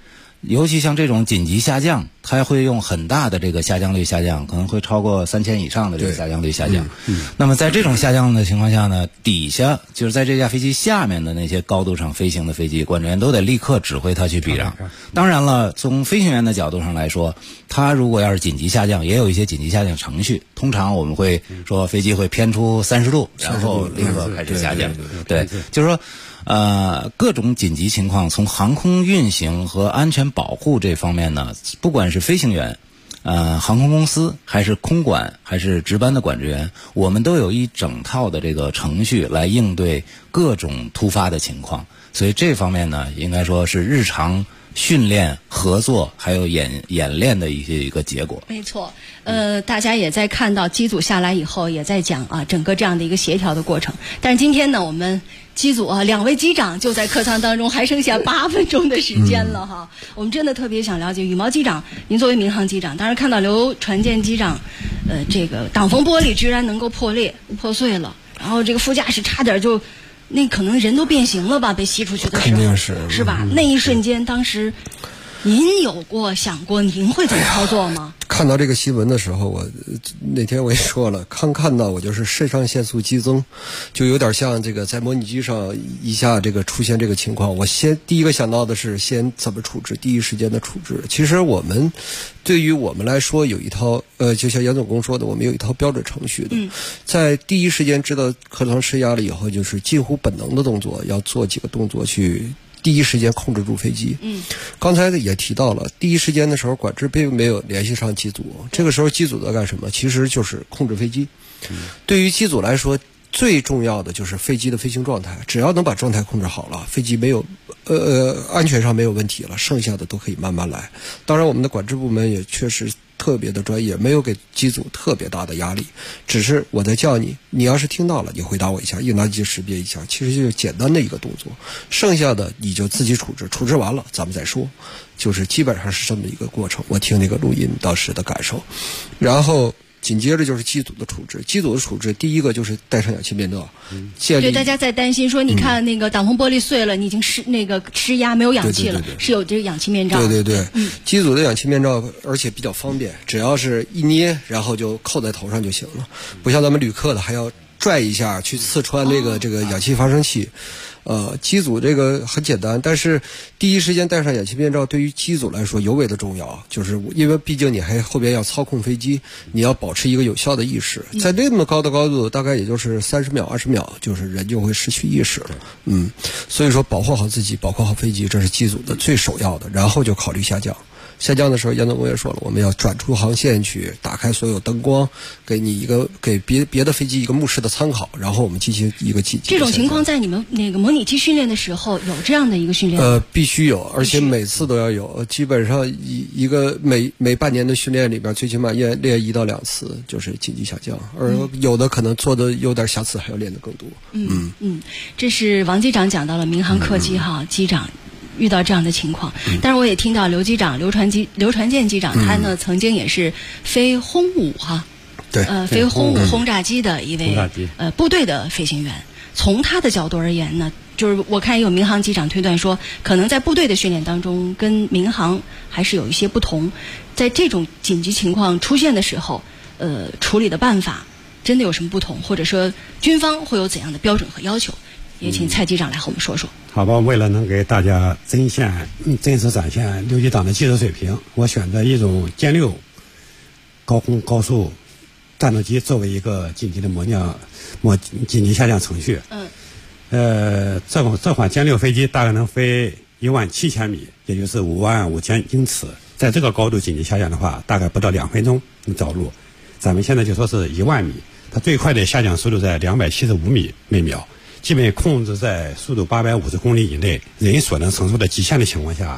尤其像这种紧急下降，它会用很大的这个下降率下降，可能会超过3000以上的这个下降率下降。那么在这种下降的情况下呢，底下就是在这架飞机下面的那些高度上飞行的飞机，管制员都得立刻指挥它去避让。当然了，从飞行员的角度上来说，它如果要是紧急下降，也有一些紧急下降程序。通常我们会说飞机会偏出30度，然后立刻开始下降。对，就是说。各种紧急情况，从航空运行和安全保护这方面呢，不管是飞行员、航空公司，还是空管，还是值班的管制员，我们都有一整套的这个程序来应对各种突发的情况。所以这方面呢，应该说是日常训练、合作还有演练的一个结果。 没错，大家也在看到机组下来以后，也在讲啊整个这样的一个协调的过程。但是今天呢，我们机组啊2位机长就在客舱当中，还剩下8分钟的时间了哈。我们真的特别想了解羽毛机长，您作为民航机长，当时看到刘传健机长，这个挡风玻璃居然能够破碎了，然后这个副驾驶差点就。那可能人都变形了吧？被吸出去的时候，肯定是吧？那一瞬间，当时您有过想过您会怎么操作吗？ 看到这个新闻的时候，我那天我也说了，看到我就是肾上腺素激增，就有点像这个在模拟机上一下这个出现这个情况。我第一个想到的是先怎么处置，第一时间的处置。其实对于我们来说有一套就像严总工说的，我们有一套标准程序的，在第一时间知道客舱失压了以后，就是近乎本能的动作，要做几个动作去第一时间控制住飞机。刚才也提到了，第一时间的时候管制并没有联系上机组，这个时候机组在干什么？其实就是控制飞机。对于机组来说，最重要的就是飞机的飞行状态，只要能把状态控制好了，飞机没有安全上没有问题了，剩下的都可以慢慢来。当然我们的管制部门也确实特别的专业，没有给机组特别大的压力，只是我在叫你，你要是听到了你回答我一下，应答机识别一下，其实就是简单的一个动作，剩下的你就自己处置，处置完了咱们再说，就是基本上是这么一个过程。我听那个录音当时的感受，然后紧接着就是机组的处置。机组的处置，第一个就是戴上氧气面罩， 对，大家在担心说，你看那个挡风玻璃碎了，你已经施压没有氧气了，是有这个氧气面罩。 对，机组的氧气面罩，而且比较方便，只要是一捏，然后就扣在头上就行了，不像咱们旅客的还要拽一下去刺穿这个氧气发生器。机组这个很简单，但是第一时间戴上氧气面罩对于机组来说尤为的重要，就是因为毕竟你还后边要操控飞机，你要保持一个有效的意识，在那么高的高度，大概也就是30秒、20秒，就是人就会失去意识了。所以说保护好自己，保护好飞机，这是机组的最首要的，然后就考虑下降。下降的时候，严总我也说了，我们要转出航线去，打开所有灯光，给你给别的飞机一个目视的参考，然后我们进行一个紧急。 这种情况在你们那个模拟机训练的时候有这样的一个训练？ 必须有，而且每次都要有，基本上一个每半年的训练里边，最起码练1到2次，就是紧急下降，而有的可能做的有点瑕疵，还要练得更多。 这是王机长讲到了民航客机机长遇到这样的情况，但是我也听到刘传健机长，他呢曾经也是飞轰5飞轰5轰炸机的一位部队的飞行员。从他的角度而言呢，就是我看也有民航机长推断说，可能在部队的训练当中跟民航还是有一些不同，在这种紧急情况出现的时候，处理的办法真的有什么不同，或者说军方会有怎样的标准和要求？也请蔡机长来和我们说说。 好吧，为了能给大家真实展现刘机长的技术水平，我选择一种歼6高空高速战斗机作为一个紧急的紧急下降程序。这款歼6飞机大概能飞17000米，也就是55000英尺。在这个高度紧急下降的话，大概不到2分钟你着陆。咱们现在就说是10000米，它最快的下降速度在275米每秒。基本控制在速度850公里以内，人所能承受的极限的情况下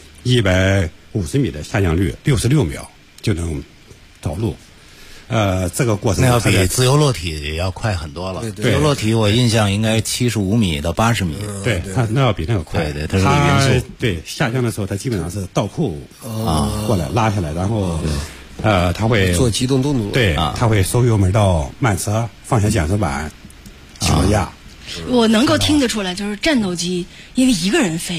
，150米的下降率66秒就能着陆。这个过程那要比自由落体要快很多了。自由落体我印象应该75米到80米。 对，它那要比那个快。 对，它是个匀速。 对，下降的时候它基本上是倒扣过来拉下来，然后它会做机动动作。 对，它会收油门到慢车，放下减速板，起落架。 我能够听得出来，就是战斗机因为一个人飞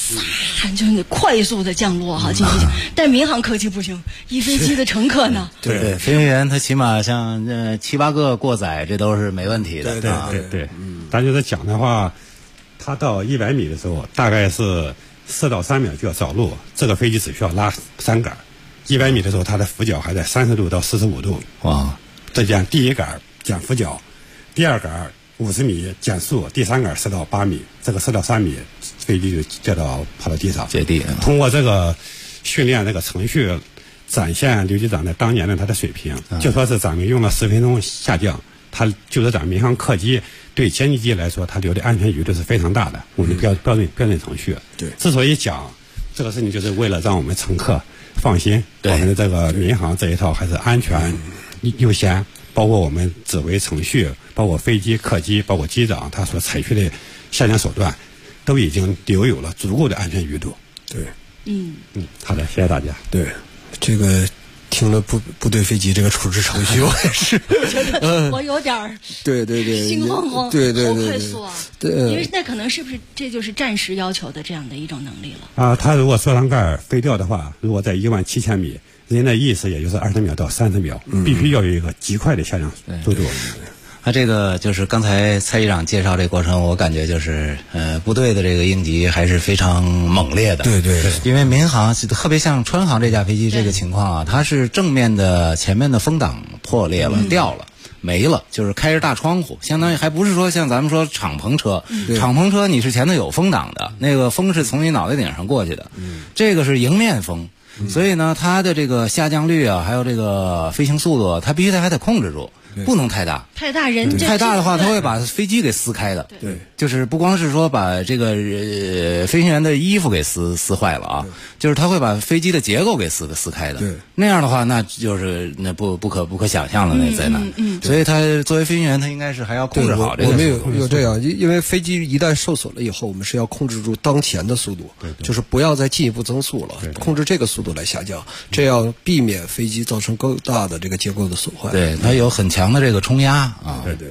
就是得快速的降落哈，进行。但民航客机不行，一飞机的乘客呢？ 对，飞行员他起码像7、8个过载，这都是没问题的。 对。但就是讲的话，它到100米的时候，大概是4到3秒就要着陆，这个飞机只需要拉3杆。100米的时候，它的俯角还在30度到45度。 哇！ 再讲第一杆讲俯角，第二杆50米减速，第3杆4到8米，这个4到3米飞机就跑到地上接地。 通过这个训练这个程序，展现刘局长的当年的他的水平。就说是咱们用了10分钟下降，他就是咱民航客机对歼击机来说，它留的安全余地是非常大的。我们标准程序。 对， 之所以讲这个事情，就是为了让我们乘客放心，我们的这个民航这一套还是安全优先。包括我们指挥程序，包括飞机、客机，包括机长他所采取的下降手段，都已经留有了足够的安全余度。 对， 好的，谢谢大家。 对，这个听了部队飞机这个处置程序，我也是， 我有点对， 心慌慌， 对， 好快速啊！对，因为那可能是不是这就是战时要求的这样的一种能力了啊？他如果缩舱盖飞掉的话，如果在17000米。人的意识也就是20秒到30秒，必须要有一个极快的下降速度。 他这个就是刚才蔡局长介绍这个过程，我感觉就是部队的这个应急还是非常猛烈的。 对， 因为民航特别像川航这架飞机这个情况啊，它是正面的前面的风挡破裂了，掉了。没了，就是开着大窗户，相当于还不是说像咱们说敞篷车，敞篷车你是前头有风挡的，那个风是从你脑袋顶上过去的，这个是迎面风。所以呢，它的这个下降率啊，还有这个飞行速度，它必须还得控制住，不能太大。 太大的话，它会把飞机给撕开的。 对， 就是不光是说把这个飞行员的衣服给撕坏了啊，就是它会把飞机的结构给撕开的。 对， 那样的话，那就是那不可想象的那灾难。所以他作为飞行员，他应该是还要控制好这个。 我们有这样，因为飞机一旦受损了以后，我们是要控制住当前的速度，就是不要再进一步增速了，控制这个速度来下降，这样避免飞机造成更大的这个结构的损坏。 对，它有很强的这个冲压啊。 对，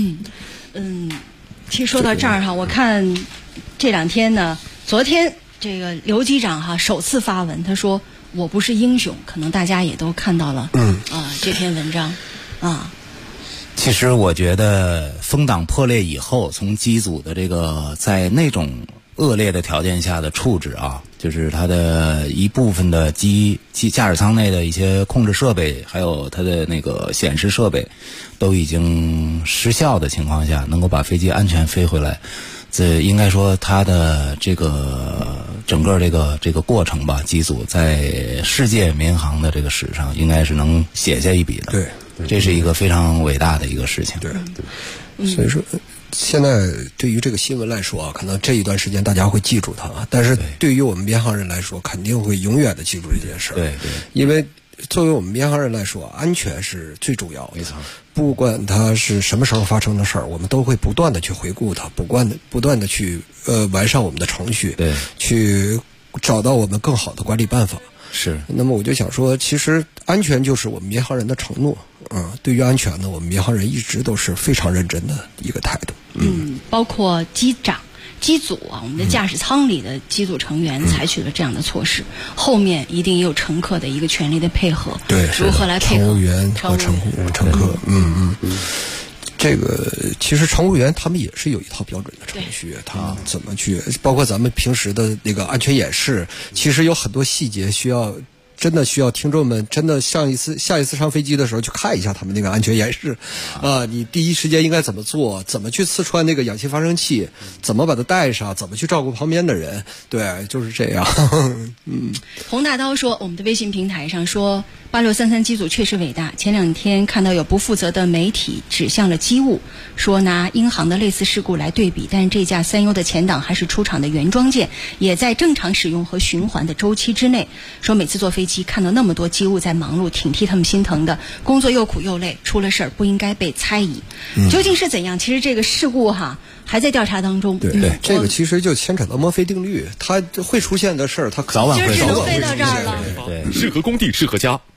其实说到这儿哈，我看这2天呢，昨天这个刘机长哈首次发文，他说我不是英雄，可能大家也都看到了，这篇文章啊。 其实我觉得风挡破裂以后，从机组的这个在那种恶劣的条件下的处置啊，就是它的一部分的驾驶舱内的一些控制设备，还有它的那个显示设备，都已经失效的情况下，能够把飞机安全飞回来，这应该说它的这个整个这个过程吧，机组在世界民航的这个史上，应该是能写下一笔的。 对， 这是一个非常伟大的一个事情。 对，所以说。现在对于这个新闻来说啊，可能这一段时间大家会记住它，但是对于我们民航人来说，肯定会永远的记住这件事。 对， 因为作为我们民航人来说，安全是最重要的。 没错， 不管它是什么时候发生的事儿，我们都会不断的去回顾它，不断的去完善我们的程序， 对， 去找到我们更好的管理办法。 是。 那么我就想说，其实安全就是我们民航人的承诺。对于安全呢，我们民航人一直都是非常认真的一个态度。 包括机长、机组啊，我们的驾驶舱里的机组成员采取了这样的措施，后面一定也有乘客的一个全力的配合。 对， 如何来配合乘务员和乘客？这个其实乘务员他们也是有一套标准的程序，他怎么去，包括咱们平时的那个安全演示，其实有很多细节真的需要听众们真的下一次上飞机的时候去看一下他们那个安全演示，你第一时间应该怎么做，怎么去刺穿那个氧气发生器，怎么把它带上，怎么去照顾旁边的人，对，就是这样。 洪大刀说，我们的微信平台上说8633机组确实伟大。前2天看到有不负责的媒体指向了机务，说拿英航的类似事故来对比，但是这架3U的前挡还是出厂的原装件，也在正常使用和循环的周期之内。说每次坐飞机看到那么多机务在忙碌，挺替他们心疼的，工作又苦又累，出了事儿不应该被猜疑。究竟是怎样？其实这个事故还在调查当中。 对，这个其实就牵扯到墨菲定律，它会出现的事儿，它早晚会只能飞到这儿了。 对， 适合工地，适合家。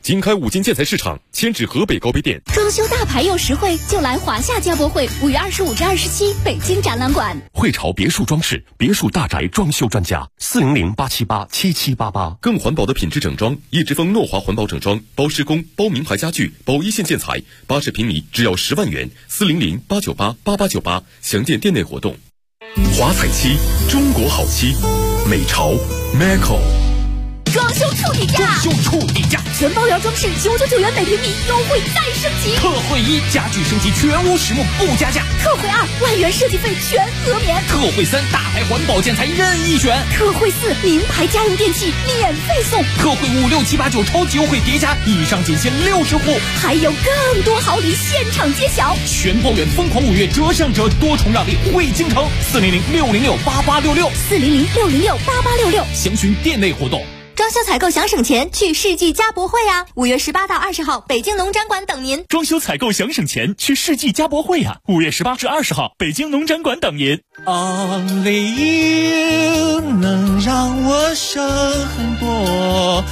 经开5间建材市场，迁至河北高碑店。 装修大牌又实惠，就来华夏家博会，5月25至27，北京展览馆。 汇潮别墅装饰，别墅大宅装修专家，400-878-7788。更环保的品质整装，叶之峰诺华环保整装，包施工、包名牌家具、包一线建材，80平米只要10万元，400-898-8898，详见店内活动。华彩漆，中国好漆，美潮 Maco。 装修触底价，全包圆装饰999元每平米，优惠再升级。 特惠1，家具升级全屋实木不加价。 特惠2，万元设计费全额免。 特惠3，大牌环保建材任意选。 特惠4，名牌家用电器免费送。 特惠5、6、7、8、9超级优惠叠加，以上仅限60户， 还有更多好礼现场揭晓。 全包圆疯狂5月折上折，多重让利惠京城，400-606-8866，400-606-8866，详询店内活动。 装修采购想省钱，去世纪家博会啊！5月18到20号，北京农展馆等您。 装修采购想省钱，去世纪家博会啊！5月18至20号，北京农展馆等您。 Only you 能让我省很多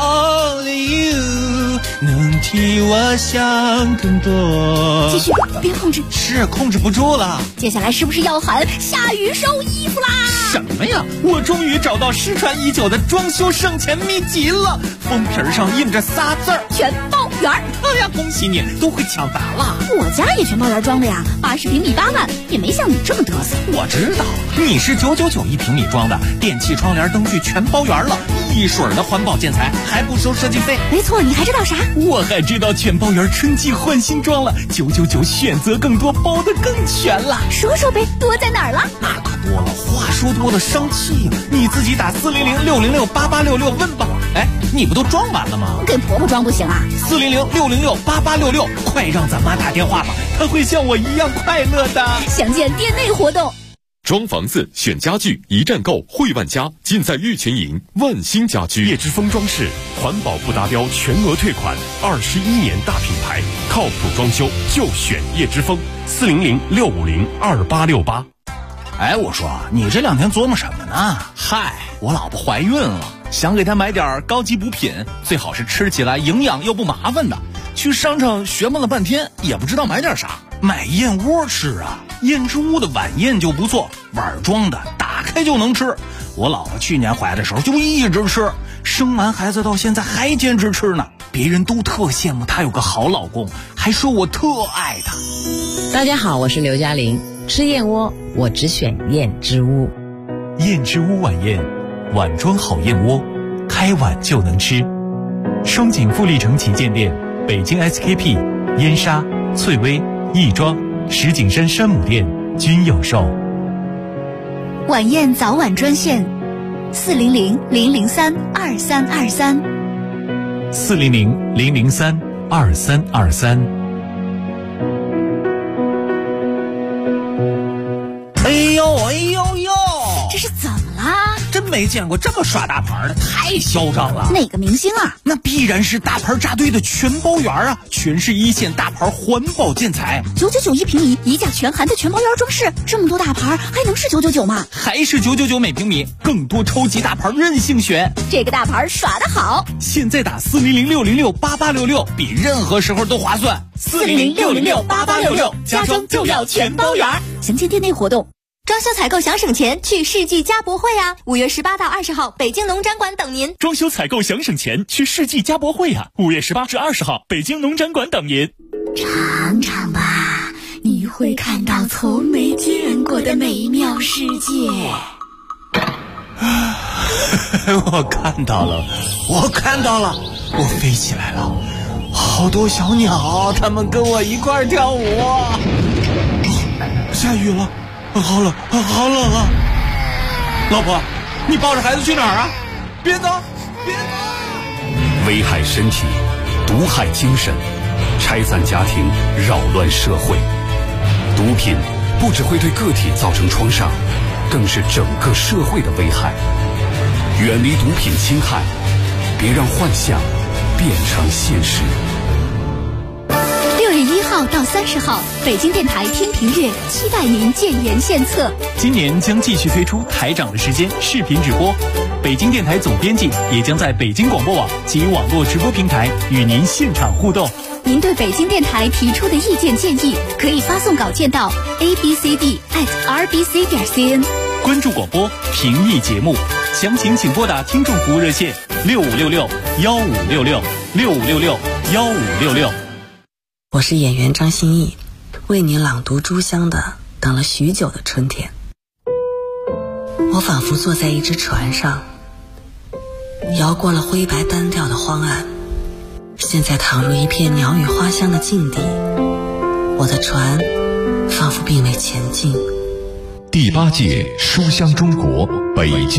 ，Only you 能替我想更多。 继续，别控制， 是控制不住了。 接下来是不是要喊下雨收衣服啦？ 什么呀？我终于找到失传已久的装修省钱秘籍了，封皮上印着仨字儿： 全包圆。 哎呀，恭喜你，都会抢答了。 我家也全包圆装的呀，80平米8万，也没像你这么嘚瑟。 我知道，你是999一平米装的，电器、窗帘、灯具全包圆了，一水的环保建材，还不收设计费。 没错，你还知道啥？ 我还知道全包圆春季换新装了，999选择更多，包得更全了。 说说呗，多在哪儿了？ 那可多了，话说多了伤气呀。你自己打400-606-8866问吧。哎，你不都装完了吗？ 给婆婆装不行啊 ？400-606-8866，快让咱妈打电话吧，她会像我一样快乐的。 详见店内活动。 装房子选家具，一站购汇万家，尽在玉泉营万兴家居。叶之峰装饰，环保不达标全额退款，21年大品牌，靠谱装修就选叶之峰。400-650-2868。 哎，我说你这2天琢磨什么呢？嗨，我老婆怀孕了，想给她买点高级补品，最好是吃起来营养又不麻烦的。去商场学问了半天，也不知道买点啥。买燕窝吃啊，燕之屋的晚宴就不错，碗装的，打开就能吃。我老婆去年怀的时候就一直吃，生完孩子到现在还坚持吃呢。别人都特羡慕她有个好老公，还说我特爱她。 大家好，我是刘嘉玲。吃燕窝，我只选燕之屋。 燕之屋晚宴，碗装好燕窝，开碗就能吃。双井富力城旗舰店、北京 SKP、燕莎、翠微、亦庄、石景山山姆店均有售。 晚宴早晚专线：400-003-2323。 400-003-2323。 哎呦， 这是怎么啦？ 真没见过这么耍大牌的，太嚣张了。 哪个明星啊？ 那必然是大牌扎堆的全包圆啊，全是1线大牌环保建材 ，999一平米，一价全含的全包圆装饰，这么多大牌还能是999吗？ 还是999每平米，更多超级大牌任性选。 这个大牌耍得好， 现在打400-606-8866，比任何时候都划算。 400-606-8866，家装就要全包圆。详见店内活动。 装修采购想省钱，去世纪家博会啊！5月18到20号，北京农展馆等您。 装修采购想省钱，去世纪家博会啊！5月18至20号，北京农展馆等您。 尝尝吧，你会看到从没见过的美妙世界。 我看到了，我飞起来了，好多小鸟，它们跟我一块跳舞。下雨了。好冷啊！老婆，你抱着孩子去哪儿啊？别走！ 危害身体，毒害精神，拆散家庭，扰乱社会。毒品不只会对个体造成创伤，更是整个社会的危害。远离毒品侵害，别让幻想变成现实。 6月1号号到30号，北京电台天平月期待您建言献策。 今年将继续推出台长的时间视频直播，北京电台总编辑也将在北京广播网及网络直播平台与您现场互动。 您对北京电台提出的意见建议，可以发送稿件到 abcd@rbc.cn。 关注广播，评议节目，详情请拨打听众服务热线6566-1566，6566-1566。 我是演员张歆艺，为你朗读朱湘的《等了许久的春天》。我仿佛坐在一只船上，摇过了灰白单调的荒岸，现在躺入一片鸟语花香的境地，我的船仿佛并未前进。 第8届书香中国北京